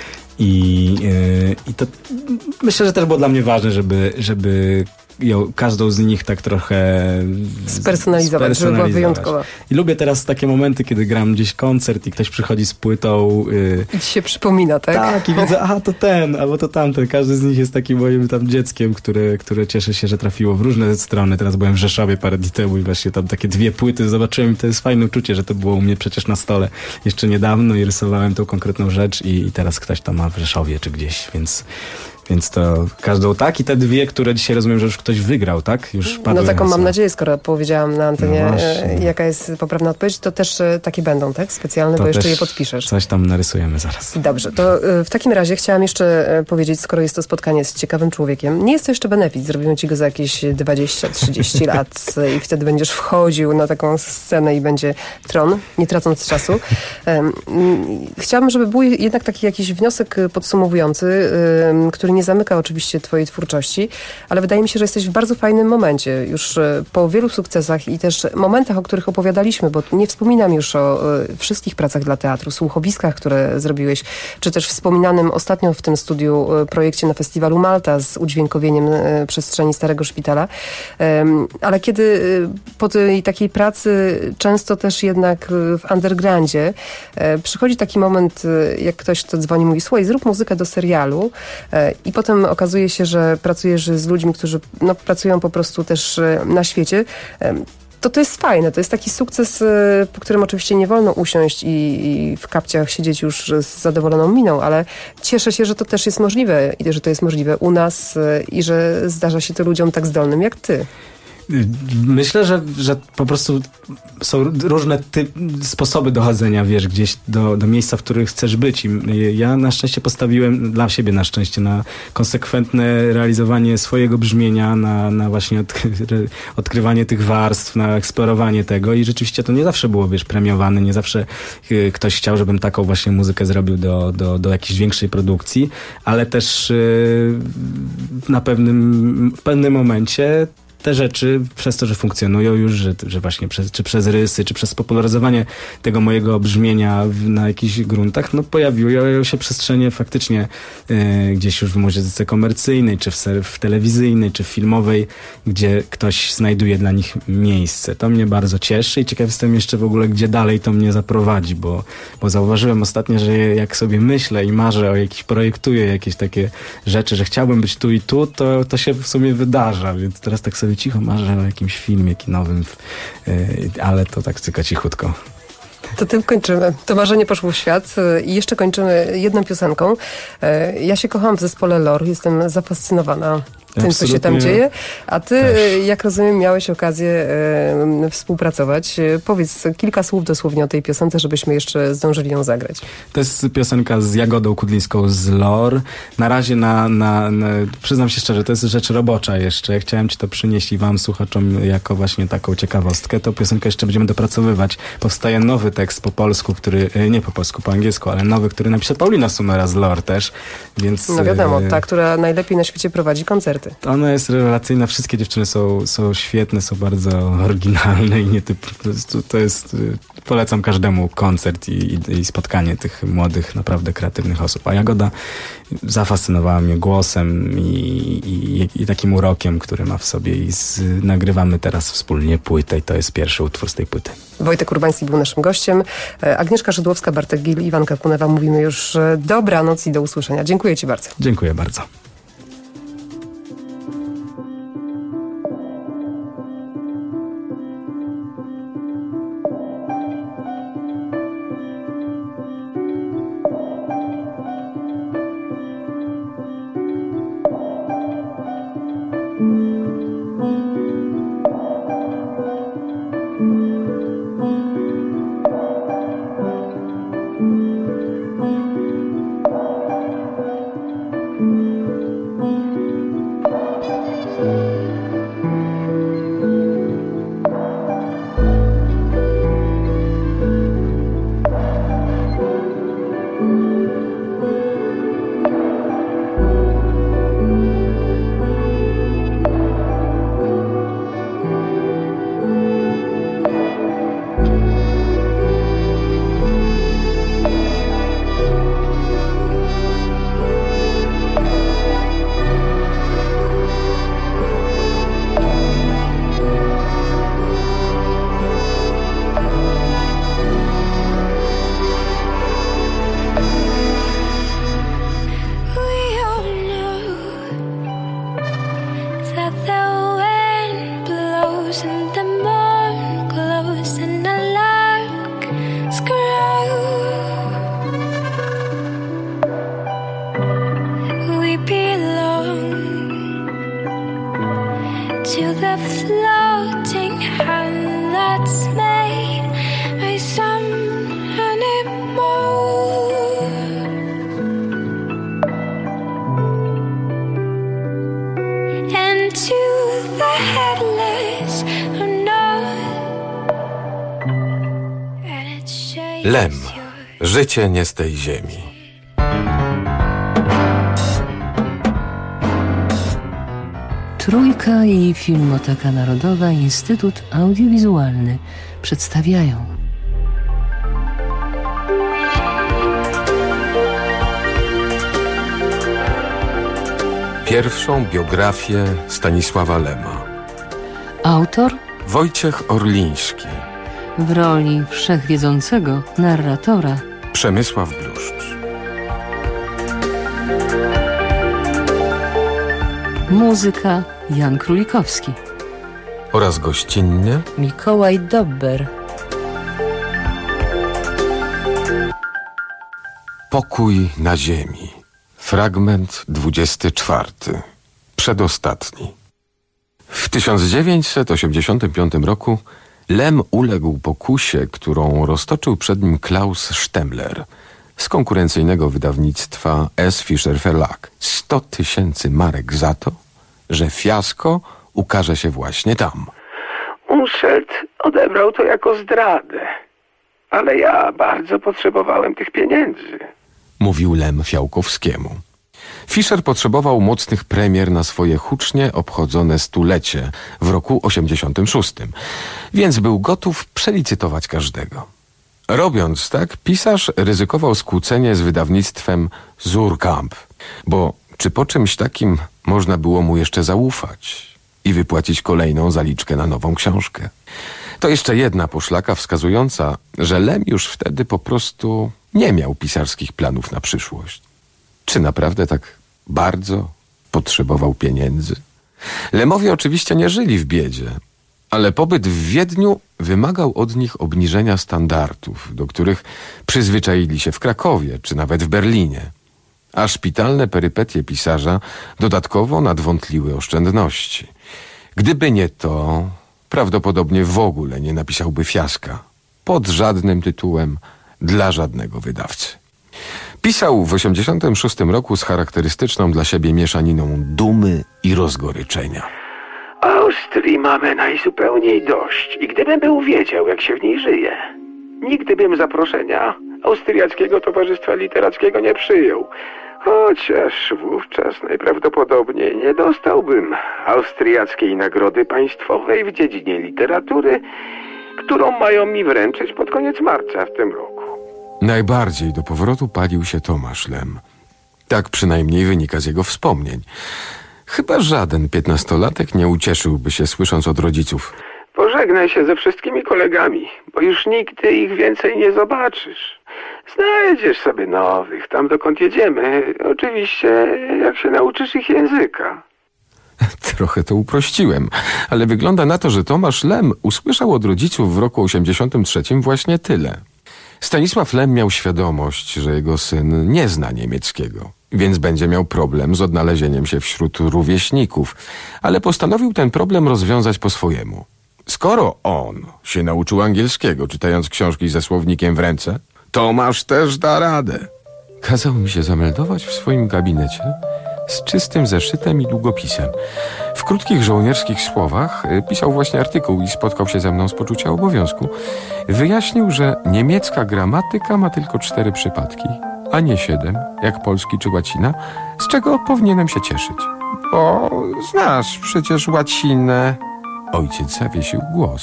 I to myślę, że też było dla mnie ważne, żeby każdą z nich tak trochę spersonalizować, żeby była wyjątkowa. I lubię teraz takie momenty, kiedy gram gdzieś koncert i ktoś przychodzi z płytą. I ci się przypomina, tak? Tak, i widzę, aha, to ten, albo to tamten. Każdy z nich jest takim moim tam dzieckiem, które cieszy się, że trafiło w różne strony. Teraz byłem w Rzeszowie parę dni temu i właśnie tam takie 2 płyty zobaczyłem i to jest fajne uczucie, że to było u mnie przecież na stole jeszcze niedawno i rysowałem tą konkretną rzecz i teraz ktoś tam ma w Rzeszowie czy gdzieś, więc to każdą tak i te 2, które dzisiaj rozumiem, że już ktoś wygrał, tak? Już no taką mam nadzieję, skoro powiedziałam na antenie, jaka jest poprawna odpowiedź, to też takie będą, tak? Specjalne, to bo jeszcze je podpiszesz. Coś tam narysujemy zaraz. Dobrze, to w takim razie chciałam jeszcze powiedzieć, skoro jest to spotkanie z ciekawym człowiekiem, nie jest to jeszcze benefit, zrobimy ci go za jakieś 20-30 lat i wtedy będziesz wchodził na taką scenę i będzie tron, nie tracąc czasu. Chciałabym, żeby był jednak taki jakiś wniosek podsumowujący, który nie zamyka oczywiście twojej twórczości, ale wydaje mi się, że jesteś w bardzo fajnym momencie. Już po wielu sukcesach i też momentach, o których opowiadaliśmy, bo nie wspominam już o wszystkich pracach dla teatru, słuchowiskach, które zrobiłeś, czy też wspominanym ostatnio w tym studiu projekcie na festiwalu Malta z udźwiękowieniem przestrzeni Starego Szpitala. Ale kiedy po tej takiej pracy często też jednak w undergroundzie przychodzi taki moment, jak ktoś to dzwoni i mówi, słuchaj, zrób muzykę do serialu i potem okazuje się, że pracujesz z ludźmi, którzy pracują po prostu też na świecie. To jest fajne, to jest taki sukces, po którym oczywiście nie wolno usiąść i w kapciach siedzieć już z zadowoloną miną, ale cieszę się, że to też jest możliwe i że to jest możliwe u nas i że zdarza się to ludziom tak zdolnym jak ty. Myślę, że po prostu są różne sposoby dochodzenia, wiesz, gdzieś do miejsca, w których chcesz być. I ja na szczęście postawiłem, dla siebie na szczęście, na konsekwentne realizowanie swojego brzmienia, na właśnie odkrywanie tych warstw, na eksplorowanie tego i rzeczywiście to nie zawsze było, wiesz, premiowane, nie zawsze ktoś chciał, żebym taką właśnie muzykę zrobił do jakiejś większej produkcji, ale też w pewnym momencie te rzeczy, przez to, że funkcjonują już, że właśnie czy przez rysy, czy przez popularyzowanie tego mojego brzmienia na jakichś gruntach, pojawiają się przestrzenie faktycznie gdzieś już w muzyce komercyjnej, czy w telewizyjnej, czy w filmowej, gdzie ktoś znajduje dla nich miejsce. To mnie bardzo cieszy i ciekaw jestem jeszcze w ogóle, gdzie dalej to mnie zaprowadzi, bo zauważyłem ostatnio, że jak sobie myślę i marzę o jakichś, projektuję jakieś takie rzeczy, że chciałbym być tu i tu, to się w sumie wydarza, więc teraz tak sobie cicho marzę o jakimś filmie kinowym, ale to tak tylko cichutko. To tym kończymy. To marzenie poszło w świat i jeszcze kończymy jedną piosenką. Ja się kocham w zespole Lor, jestem zafascynowana tym, co się tam dzieje, a ty, jak rozumiem, miałeś okazję współpracować. Powiedz kilka słów dosłownie o tej piosence, żebyśmy jeszcze zdążyli ją zagrać. To jest piosenka z Jagodą Kudlińską z Lor. Na razie przyznam się szczerze, to jest rzecz robocza jeszcze. Chciałem ci to przynieść i wam, słuchaczom, jako właśnie taką ciekawostkę. Tą piosenkę jeszcze będziemy dopracowywać. Powstaje nowy tekst po polsku, nie po polsku, po angielsku, ale nowy, który napisze Paulina Sumera z Lor też, więc... No wiadomo, ta, która najlepiej na świecie prowadzi koncerty. płyty? Ona jest rewelacyjna, wszystkie dziewczyny są świetne, są bardzo oryginalne i to jest, polecam każdemu koncert i spotkanie tych młodych, naprawdę kreatywnych osób. A Jagoda zafascynowała mnie głosem i takim urokiem, który ma w sobie i nagrywamy teraz wspólnie płytę i to jest pierwszy utwór z tej płyty. Wojtek Urbański był naszym gościem. Agnieszka Szydłowska, Bartek Gil, Iwanka Kunewa. Mówimy już dobranoc i do usłyszenia. Dziękuję Ci bardzo. Dziękuję bardzo. Lem. Życie nie z tej ziemi. Trójka i Filmoteka Narodowa, Instytut Audiowizualny przedstawiają pierwszą biografię Stanisława Lema. Autor Wojciech Orliński. W roli wszechwiedzącego narratora Przemysław Bluszcz. Muzyka Jan Królikowski. Oraz gościnnie Mikołaj Dobber. Pokój na ziemi. Fragment 24. Przedostatni. W 1985 roku Lem uległ pokusie, którą roztoczył przed nim Klaus Stemmler z konkurencyjnego wydawnictwa S. Fischer Verlag. 100 000 marek za to, że fiasko ukaże się właśnie tam. Unschelt odebrał to jako zdradę, ale ja bardzo potrzebowałem tych pieniędzy. Mówił Lem Fiałkowskiemu. Fischer potrzebował mocnych premier na swoje hucznie obchodzone stulecie w roku 86, więc był gotów przelicytować każdego. Robiąc tak, pisarz ryzykował skłócenie z wydawnictwem Suhrkamp, bo czy po czymś takim można było mu jeszcze zaufać i wypłacić kolejną zaliczkę na nową książkę? To jeszcze jedna poszlaka wskazująca, że Lem już wtedy po prostu nie miał pisarskich planów na przyszłość. Czy naprawdę tak bardzo potrzebował pieniędzy? Lemowie oczywiście nie żyli w biedzie, ale pobyt w Wiedniu wymagał od nich obniżenia standardów, do których przyzwyczaili się w Krakowie czy nawet w Berlinie. A szpitalne perypetie pisarza dodatkowo nadwątliły oszczędności. Gdyby nie to, prawdopodobnie w ogóle nie napisałby fiaska. Pod żadnym tytułem, dla żadnego wydawcy. Pisał w 1986 roku z charakterystyczną dla siebie mieszaniną dumy i rozgoryczenia. Austrii mamy najzupełniej dość i gdybym był wiedział, jak się w niej żyje, nigdy bym zaproszenia Austriackiego Towarzystwa Literackiego nie przyjął. Chociaż wówczas najprawdopodobniej nie dostałbym austriackiej nagrody państwowej w dziedzinie literatury, którą mają mi wręczyć pod koniec marca w tym roku. Najbardziej do powrotu palił się Tomasz Lem. Tak przynajmniej wynika z jego wspomnień. Chyba żaden 15-latek nie ucieszyłby się, słysząc od rodziców: Pożegnaj się ze wszystkimi kolegami, bo już nigdy ich więcej nie zobaczysz. Znajdziesz sobie nowych, tam dokąd jedziemy. Oczywiście, jak się nauczysz ich języka. Trochę to uprościłem, ale wygląda na to, że Tomasz Lem usłyszał od rodziców w roku 83 właśnie tyle. Stanisław Lem miał świadomość, że jego syn nie zna niemieckiego, więc będzie miał problem z odnalezieniem się wśród rówieśników, ale postanowił ten problem rozwiązać po swojemu. Skoro on się nauczył angielskiego, czytając książki ze słownikiem w ręce, Tomasz też da radę. Kazał mi się zameldować w swoim gabinecie z czystym zeszytem i długopisem. W krótkich żołnierskich słowach pisał właśnie artykuł i spotkał się ze mną z poczucia obowiązku. Wyjaśnił, że niemiecka gramatyka ma tylko 4 przypadki, a nie 7, jak polski czy łacina, z czego powinienem się cieszyć. O, znasz przecież łacinę. Ojciec zawiesił głos.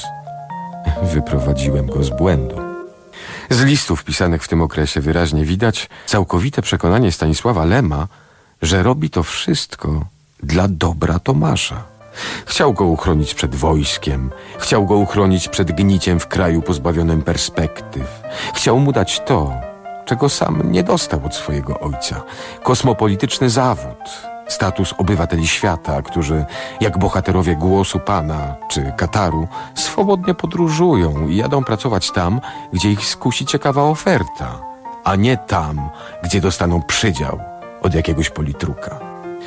Wyprowadziłem go z błędu. Z listów pisanych w tym okresie wyraźnie widać całkowite przekonanie Stanisława Lema, że robi to wszystko dla dobra Tomasza. Chciał go uchronić przed wojskiem, chciał go uchronić przed gniciem w kraju pozbawionym perspektyw. Chciał mu dać to, czego sam nie dostał od swojego ojca. Kosmopolityczny zawód, status obywateli świata, którzy, jak bohaterowie Głosu Pana czy Kataru, swobodnie podróżują i jadą pracować tam, gdzie ich skusi ciekawa oferta, a nie tam, gdzie dostaną przydział od jakiegoś politruka.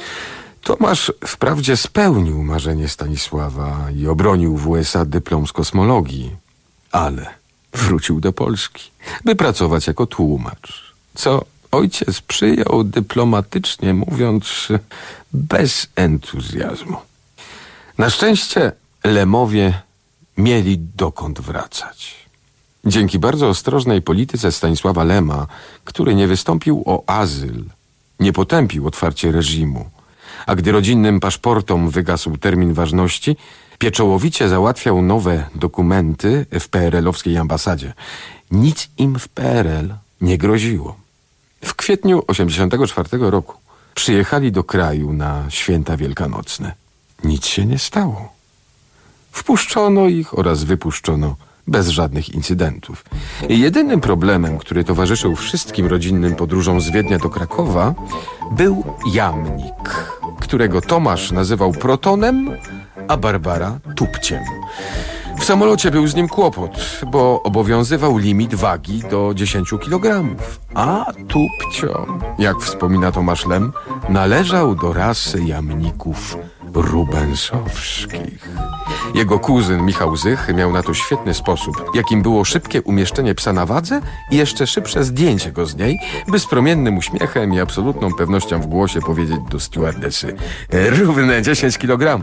Tomasz wprawdzie spełnił marzenie Stanisława i obronił w USA dyplom z kosmologii, ale wrócił do Polski, by pracować jako tłumacz, co ojciec przyjął, dyplomatycznie mówiąc, bez entuzjazmu. Na szczęście Lemowie mieli dokąd wracać. Dzięki bardzo ostrożnej polityce Stanisława Lema, który nie wystąpił o azyl, nie potępił otwarcie reżimu, a gdy rodzinnym paszportom wygasł termin ważności, pieczołowicie załatwiał nowe dokumenty w PRL-owskiej ambasadzie. Nic im w PRL nie groziło. W kwietniu 1984 roku przyjechali do kraju na święta wielkanocne. Nic się nie stało. Wpuszczono ich oraz wypuszczono bez żadnych incydentów. Jedynym problemem, który towarzyszył wszystkim rodzinnym podróżom z Wiednia do Krakowa, był jamnik, którego Tomasz nazywał Protonem, a Barbara Tupciem. W samolocie był z nim kłopot, bo obowiązywał limit wagi do 10 kg. A Tupcio, jak wspomina Tomasz Lem, należał do rasy jamników rubensowskich. Jego kuzyn Michał Zych miał na to świetny sposób, jakim było szybkie umieszczenie psa na wadze i jeszcze szybsze zdjęcie go z niej, by z promiennym uśmiechem i absolutną pewnością w głosie powiedzieć do stewardesy: równe 10 kg.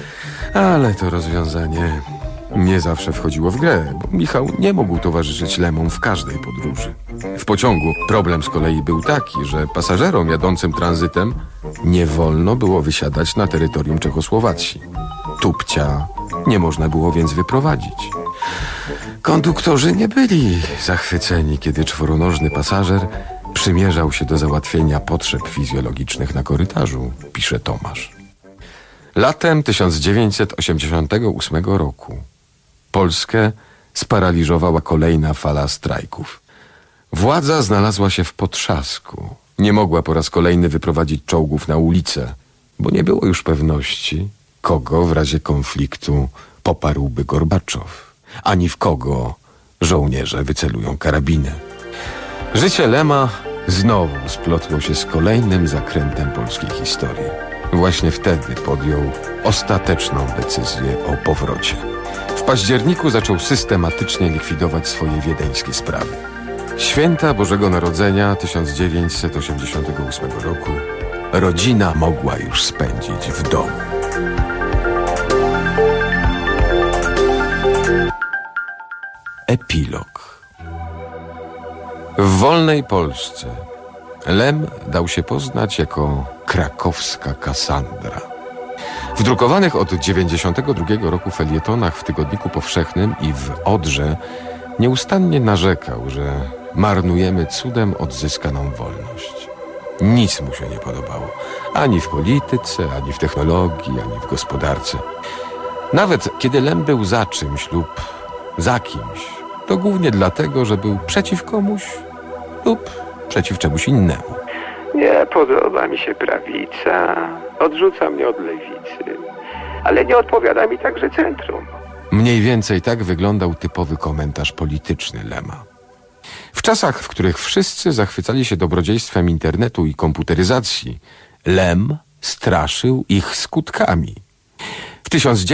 Ale to rozwiązanie nie zawsze wchodziło w grę, bo Michał nie mógł towarzyszyć Lemom w każdej podróży. W pociągu problem z kolei był taki, że pasażerom jadącym tranzytem nie wolno było wysiadać na terytorium Czechosłowacji. Tupcia nie można było więc wyprowadzić. Konduktorzy nie byli zachwyceni, kiedy czworonożny pasażer przymierzał się do załatwienia potrzeb fizjologicznych na korytarzu, pisze Tomasz. Latem 1988 roku Polskę sparaliżowała kolejna fala strajków. Władza znalazła się w potrzasku. Nie mogła po raz kolejny wyprowadzić czołgów na ulicę, bo nie było już pewności, kogo w razie konfliktu poparłby Gorbaczow, ani w kogo żołnierze wycelują karabiny. Życie Lema znowu splotło się z kolejnym zakrętem polskiej historii. Właśnie wtedy podjął ostateczną decyzję o powrocie. W październiku zaczął systematycznie likwidować swoje wiedeńskie sprawy. Święta Bożego Narodzenia 1988 roku rodzina mogła już spędzić w domu. Epilog. W wolnej Polsce Lem dał się poznać jako krakowska Kassandra. W drukowanych od 1992 roku felietonach w Tygodniku Powszechnym i w Odrze nieustannie narzekał, że marnujemy cudem odzyskaną wolność. Nic mu się nie podobało. Ani w polityce, ani w technologii, ani w gospodarce. Nawet kiedy Lem był za czymś lub za kimś, to głównie dlatego, że był przeciw komuś lub przeciw czemuś innemu. Nie podoba mi się prawica, odrzuca mnie od lewicy, ale nie odpowiada mi także centrum. Mniej więcej tak wyglądał typowy komentarz polityczny Lema. W czasach, w których wszyscy zachwycali się dobrodziejstwem internetu i komputeryzacji, Lem straszył ich skutkami. W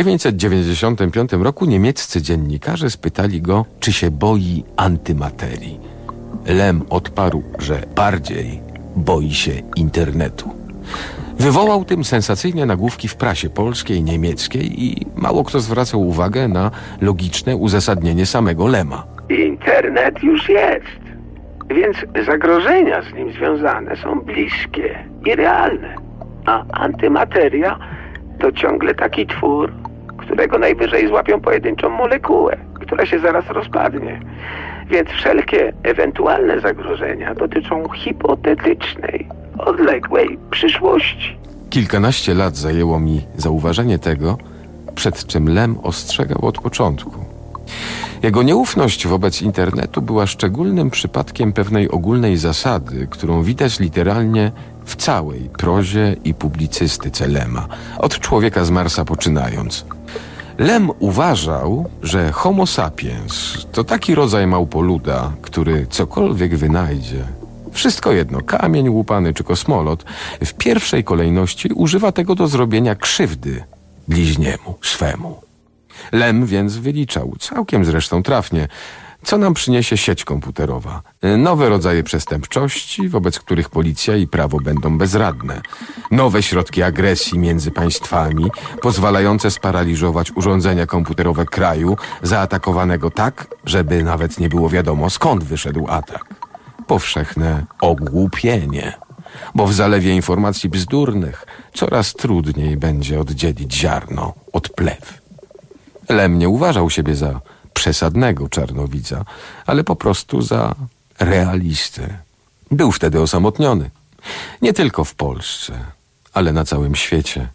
1995 roku niemieccy dziennikarze spytali go, czy się boi antymaterii. Lem odparł, że bardziej boi się internetu. Wywołał tym sensacyjne nagłówki w prasie polskiej, niemieckiej i mało kto zwracał uwagę na logiczne uzasadnienie samego Lema. Internet już jest, więc zagrożenia z nim związane są bliskie i realne. A antymateria to ciągle taki twór, którego najwyżej złapią pojedynczą molekułę, która się zaraz rozpadnie. Więc wszelkie ewentualne zagrożenia dotyczą hipotetycznej, odległej przyszłości. Kilkanaście lat zajęło mi zauważenie tego, przed czym Lem ostrzegał od początku. Jego nieufność wobec internetu była szczególnym przypadkiem pewnej ogólnej zasady, którą widać literalnie w całej prozie i publicystyce Lema, od Człowieka z Marsa poczynając. Lem uważał, że homo sapiens to taki rodzaj małpoluda, który cokolwiek wynajdzie, wszystko jedno, kamień łupany czy kosmolot, w pierwszej kolejności używa tego do zrobienia krzywdy bliźniemu swemu. Lem więc wyliczał, całkiem zresztą trafnie, co nam przyniesie sieć komputerowa. Nowe rodzaje przestępczości, wobec których policja i prawo będą bezradne. Nowe środki agresji między państwami, pozwalające sparaliżować urządzenia komputerowe kraju zaatakowanego tak, żeby nawet nie było wiadomo, skąd wyszedł atak. Powszechne ogłupienie, bo w zalewie informacji bzdurnych coraz trudniej będzie oddzielić ziarno od plew. Lem nie uważał siebie za przesadnego czarnowidza, ale po prostu za realistę. Był wtedy osamotniony. Nie tylko w Polsce, ale na całym świecie.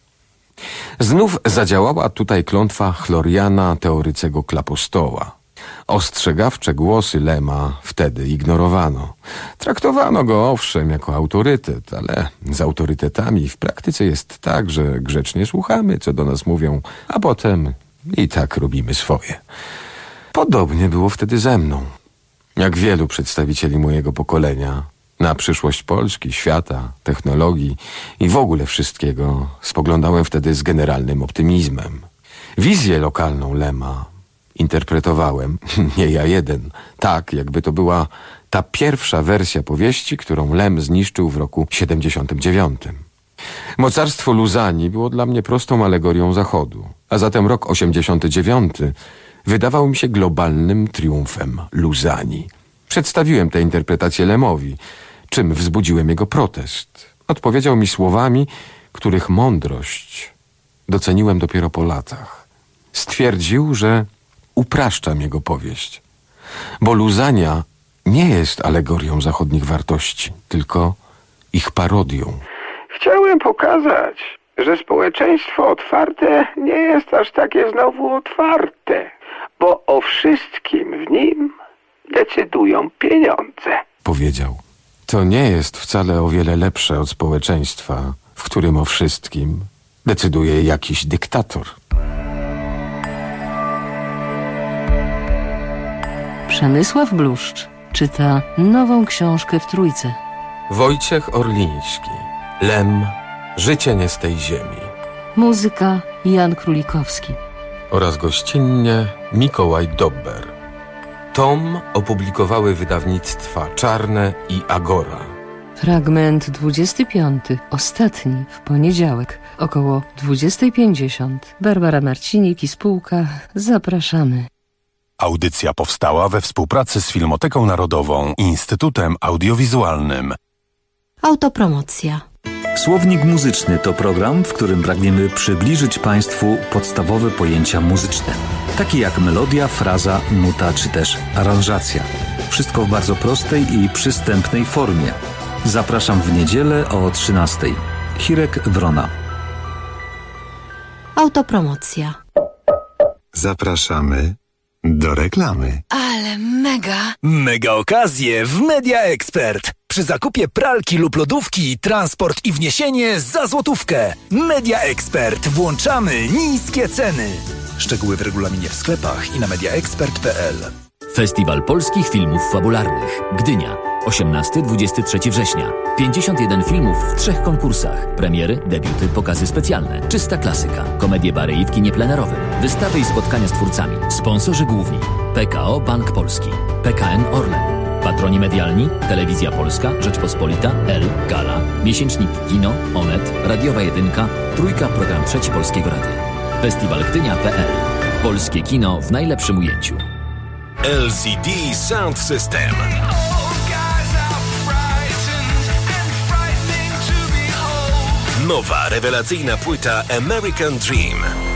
Znów zadziałała tutaj klątwa Chloriana Teorycego Klapostoła. Ostrzegawcze głosy Lema wtedy ignorowano. Traktowano go owszem jako autorytet, ale z autorytetami w praktyce jest tak, że grzecznie słuchamy, co do nas mówią, a potem i tak robimy swoje. Podobnie było wtedy ze mną. Jak wielu przedstawicieli mojego pokolenia, na przyszłość Polski, świata, technologii i w ogóle wszystkiego spoglądałem wtedy z generalnym optymizmem. Wizję lokalną Lema interpretowałem, nie ja jeden, tak jakby to była ta pierwsza wersja powieści, którą Lem zniszczył w roku 79. Mocarstwo Luzanii było dla mnie prostą alegorią Zachodu, a zatem rok 89 wydawał mi się globalnym triumfem Luzanii. Przedstawiłem tę interpretację Lemowi, czym wzbudziłem jego protest. Odpowiedział mi słowami, których mądrość doceniłem dopiero po latach. Stwierdził, że upraszczam jego powieść, bo Luzania nie jest alegorią zachodnich wartości, tylko ich parodią. Chciałem pokazać, że społeczeństwo otwarte nie jest aż takie znowu otwarte, bo o wszystkim w nim decydują pieniądze. Powiedział. To nie jest wcale o wiele lepsze od społeczeństwa, w którym o wszystkim decyduje jakiś dyktator. Przemysław Bluszcz czyta nową książkę w Trójce. Wojciech Orliński. Lem. Życie nie z tej ziemi. Muzyka Jan Królikowski. Oraz gościnnie Mikołaj Dobber. Tom opublikowały wydawnictwa Czarne i Agora. Fragment 25. Ostatni w poniedziałek. Około 20:50. Barbara Marcinik i spółka. Zapraszamy. Audycja powstała we współpracy z Filmoteką Narodową i Instytutem Audiowizualnym. Autopromocja. Słownik muzyczny to program, w którym pragniemy przybliżyć Państwu podstawowe pojęcia muzyczne, takie jak melodia, fraza, nuta czy też aranżacja. Wszystko w bardzo prostej i przystępnej formie. Zapraszam w niedzielę o 13:00. Hirek Wrona. Autopromocja. Zapraszamy do reklamy. Ale mega! Mega okazje w Media Expert. Przy zakupie pralki lub lodówki, transport i wniesienie za złotówkę. Media Expert. Włączamy niskie ceny. Szczegóły w regulaminie w sklepach i na mediaexpert.pl. Festiwal Polskich Filmów Fabularnych. Gdynia. 18-23 września. 51 filmów w 3 konkursach. Premiery, debiuty, pokazy specjalne. Czysta klasyka. Komedie bary i w kinie plenerowym. Wystawy i spotkania z twórcami. Sponsorzy główni. PKO Bank Polski. PKN Orlen. Patroni medialni. Telewizja Polska, Rzeczpospolita, L, Gala, Miesięcznik Kino, Onet, Radiowa Jedynka, Trójka, program 3 Polskiego Radia. Festiwalgdynia.pl. Polskie kino w najlepszym ujęciu. LCD Sound System. Nowa, rewelacyjna płyta American Dream.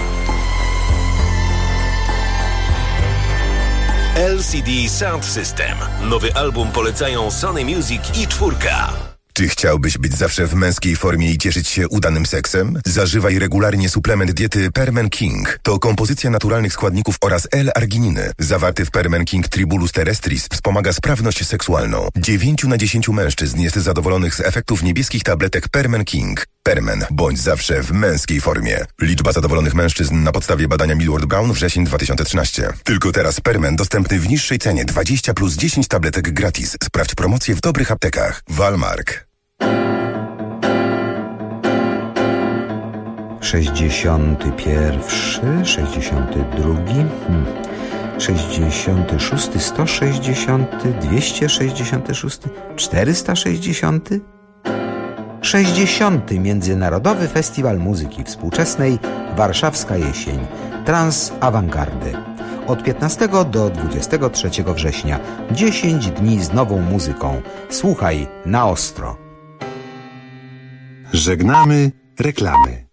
LCD Sound System. Nowy album polecają Sony Music i 4. Czy chciałbyś być zawsze w męskiej formie i cieszyć się udanym seksem? Zażywaj regularnie suplement diety Permen King. To kompozycja naturalnych składników oraz L-argininy. Zawarty w Permen King Tribulus terrestris wspomaga sprawność seksualną. 9 na 10 mężczyzn jest zadowolonych z efektów niebieskich tabletek Permen King. Permen. Bądź zawsze w męskiej formie. Liczba zadowolonych mężczyzn na podstawie badania Millward Brown wrzesień 2013. Tylko teraz Permen dostępny w niższej cenie 20 plus 10 tabletek gratis. Sprawdź promocję w dobrych aptekach. Walmark. 61, 62, 66, 160, 266, 460, 60. Międzynarodowy Festiwal Muzyki Współczesnej Warszawska Jesień. Trans Awangardy. Od 15 do 23 września. 10 dni z nową muzyką. Słuchaj na ostro. Żegnamy reklamy.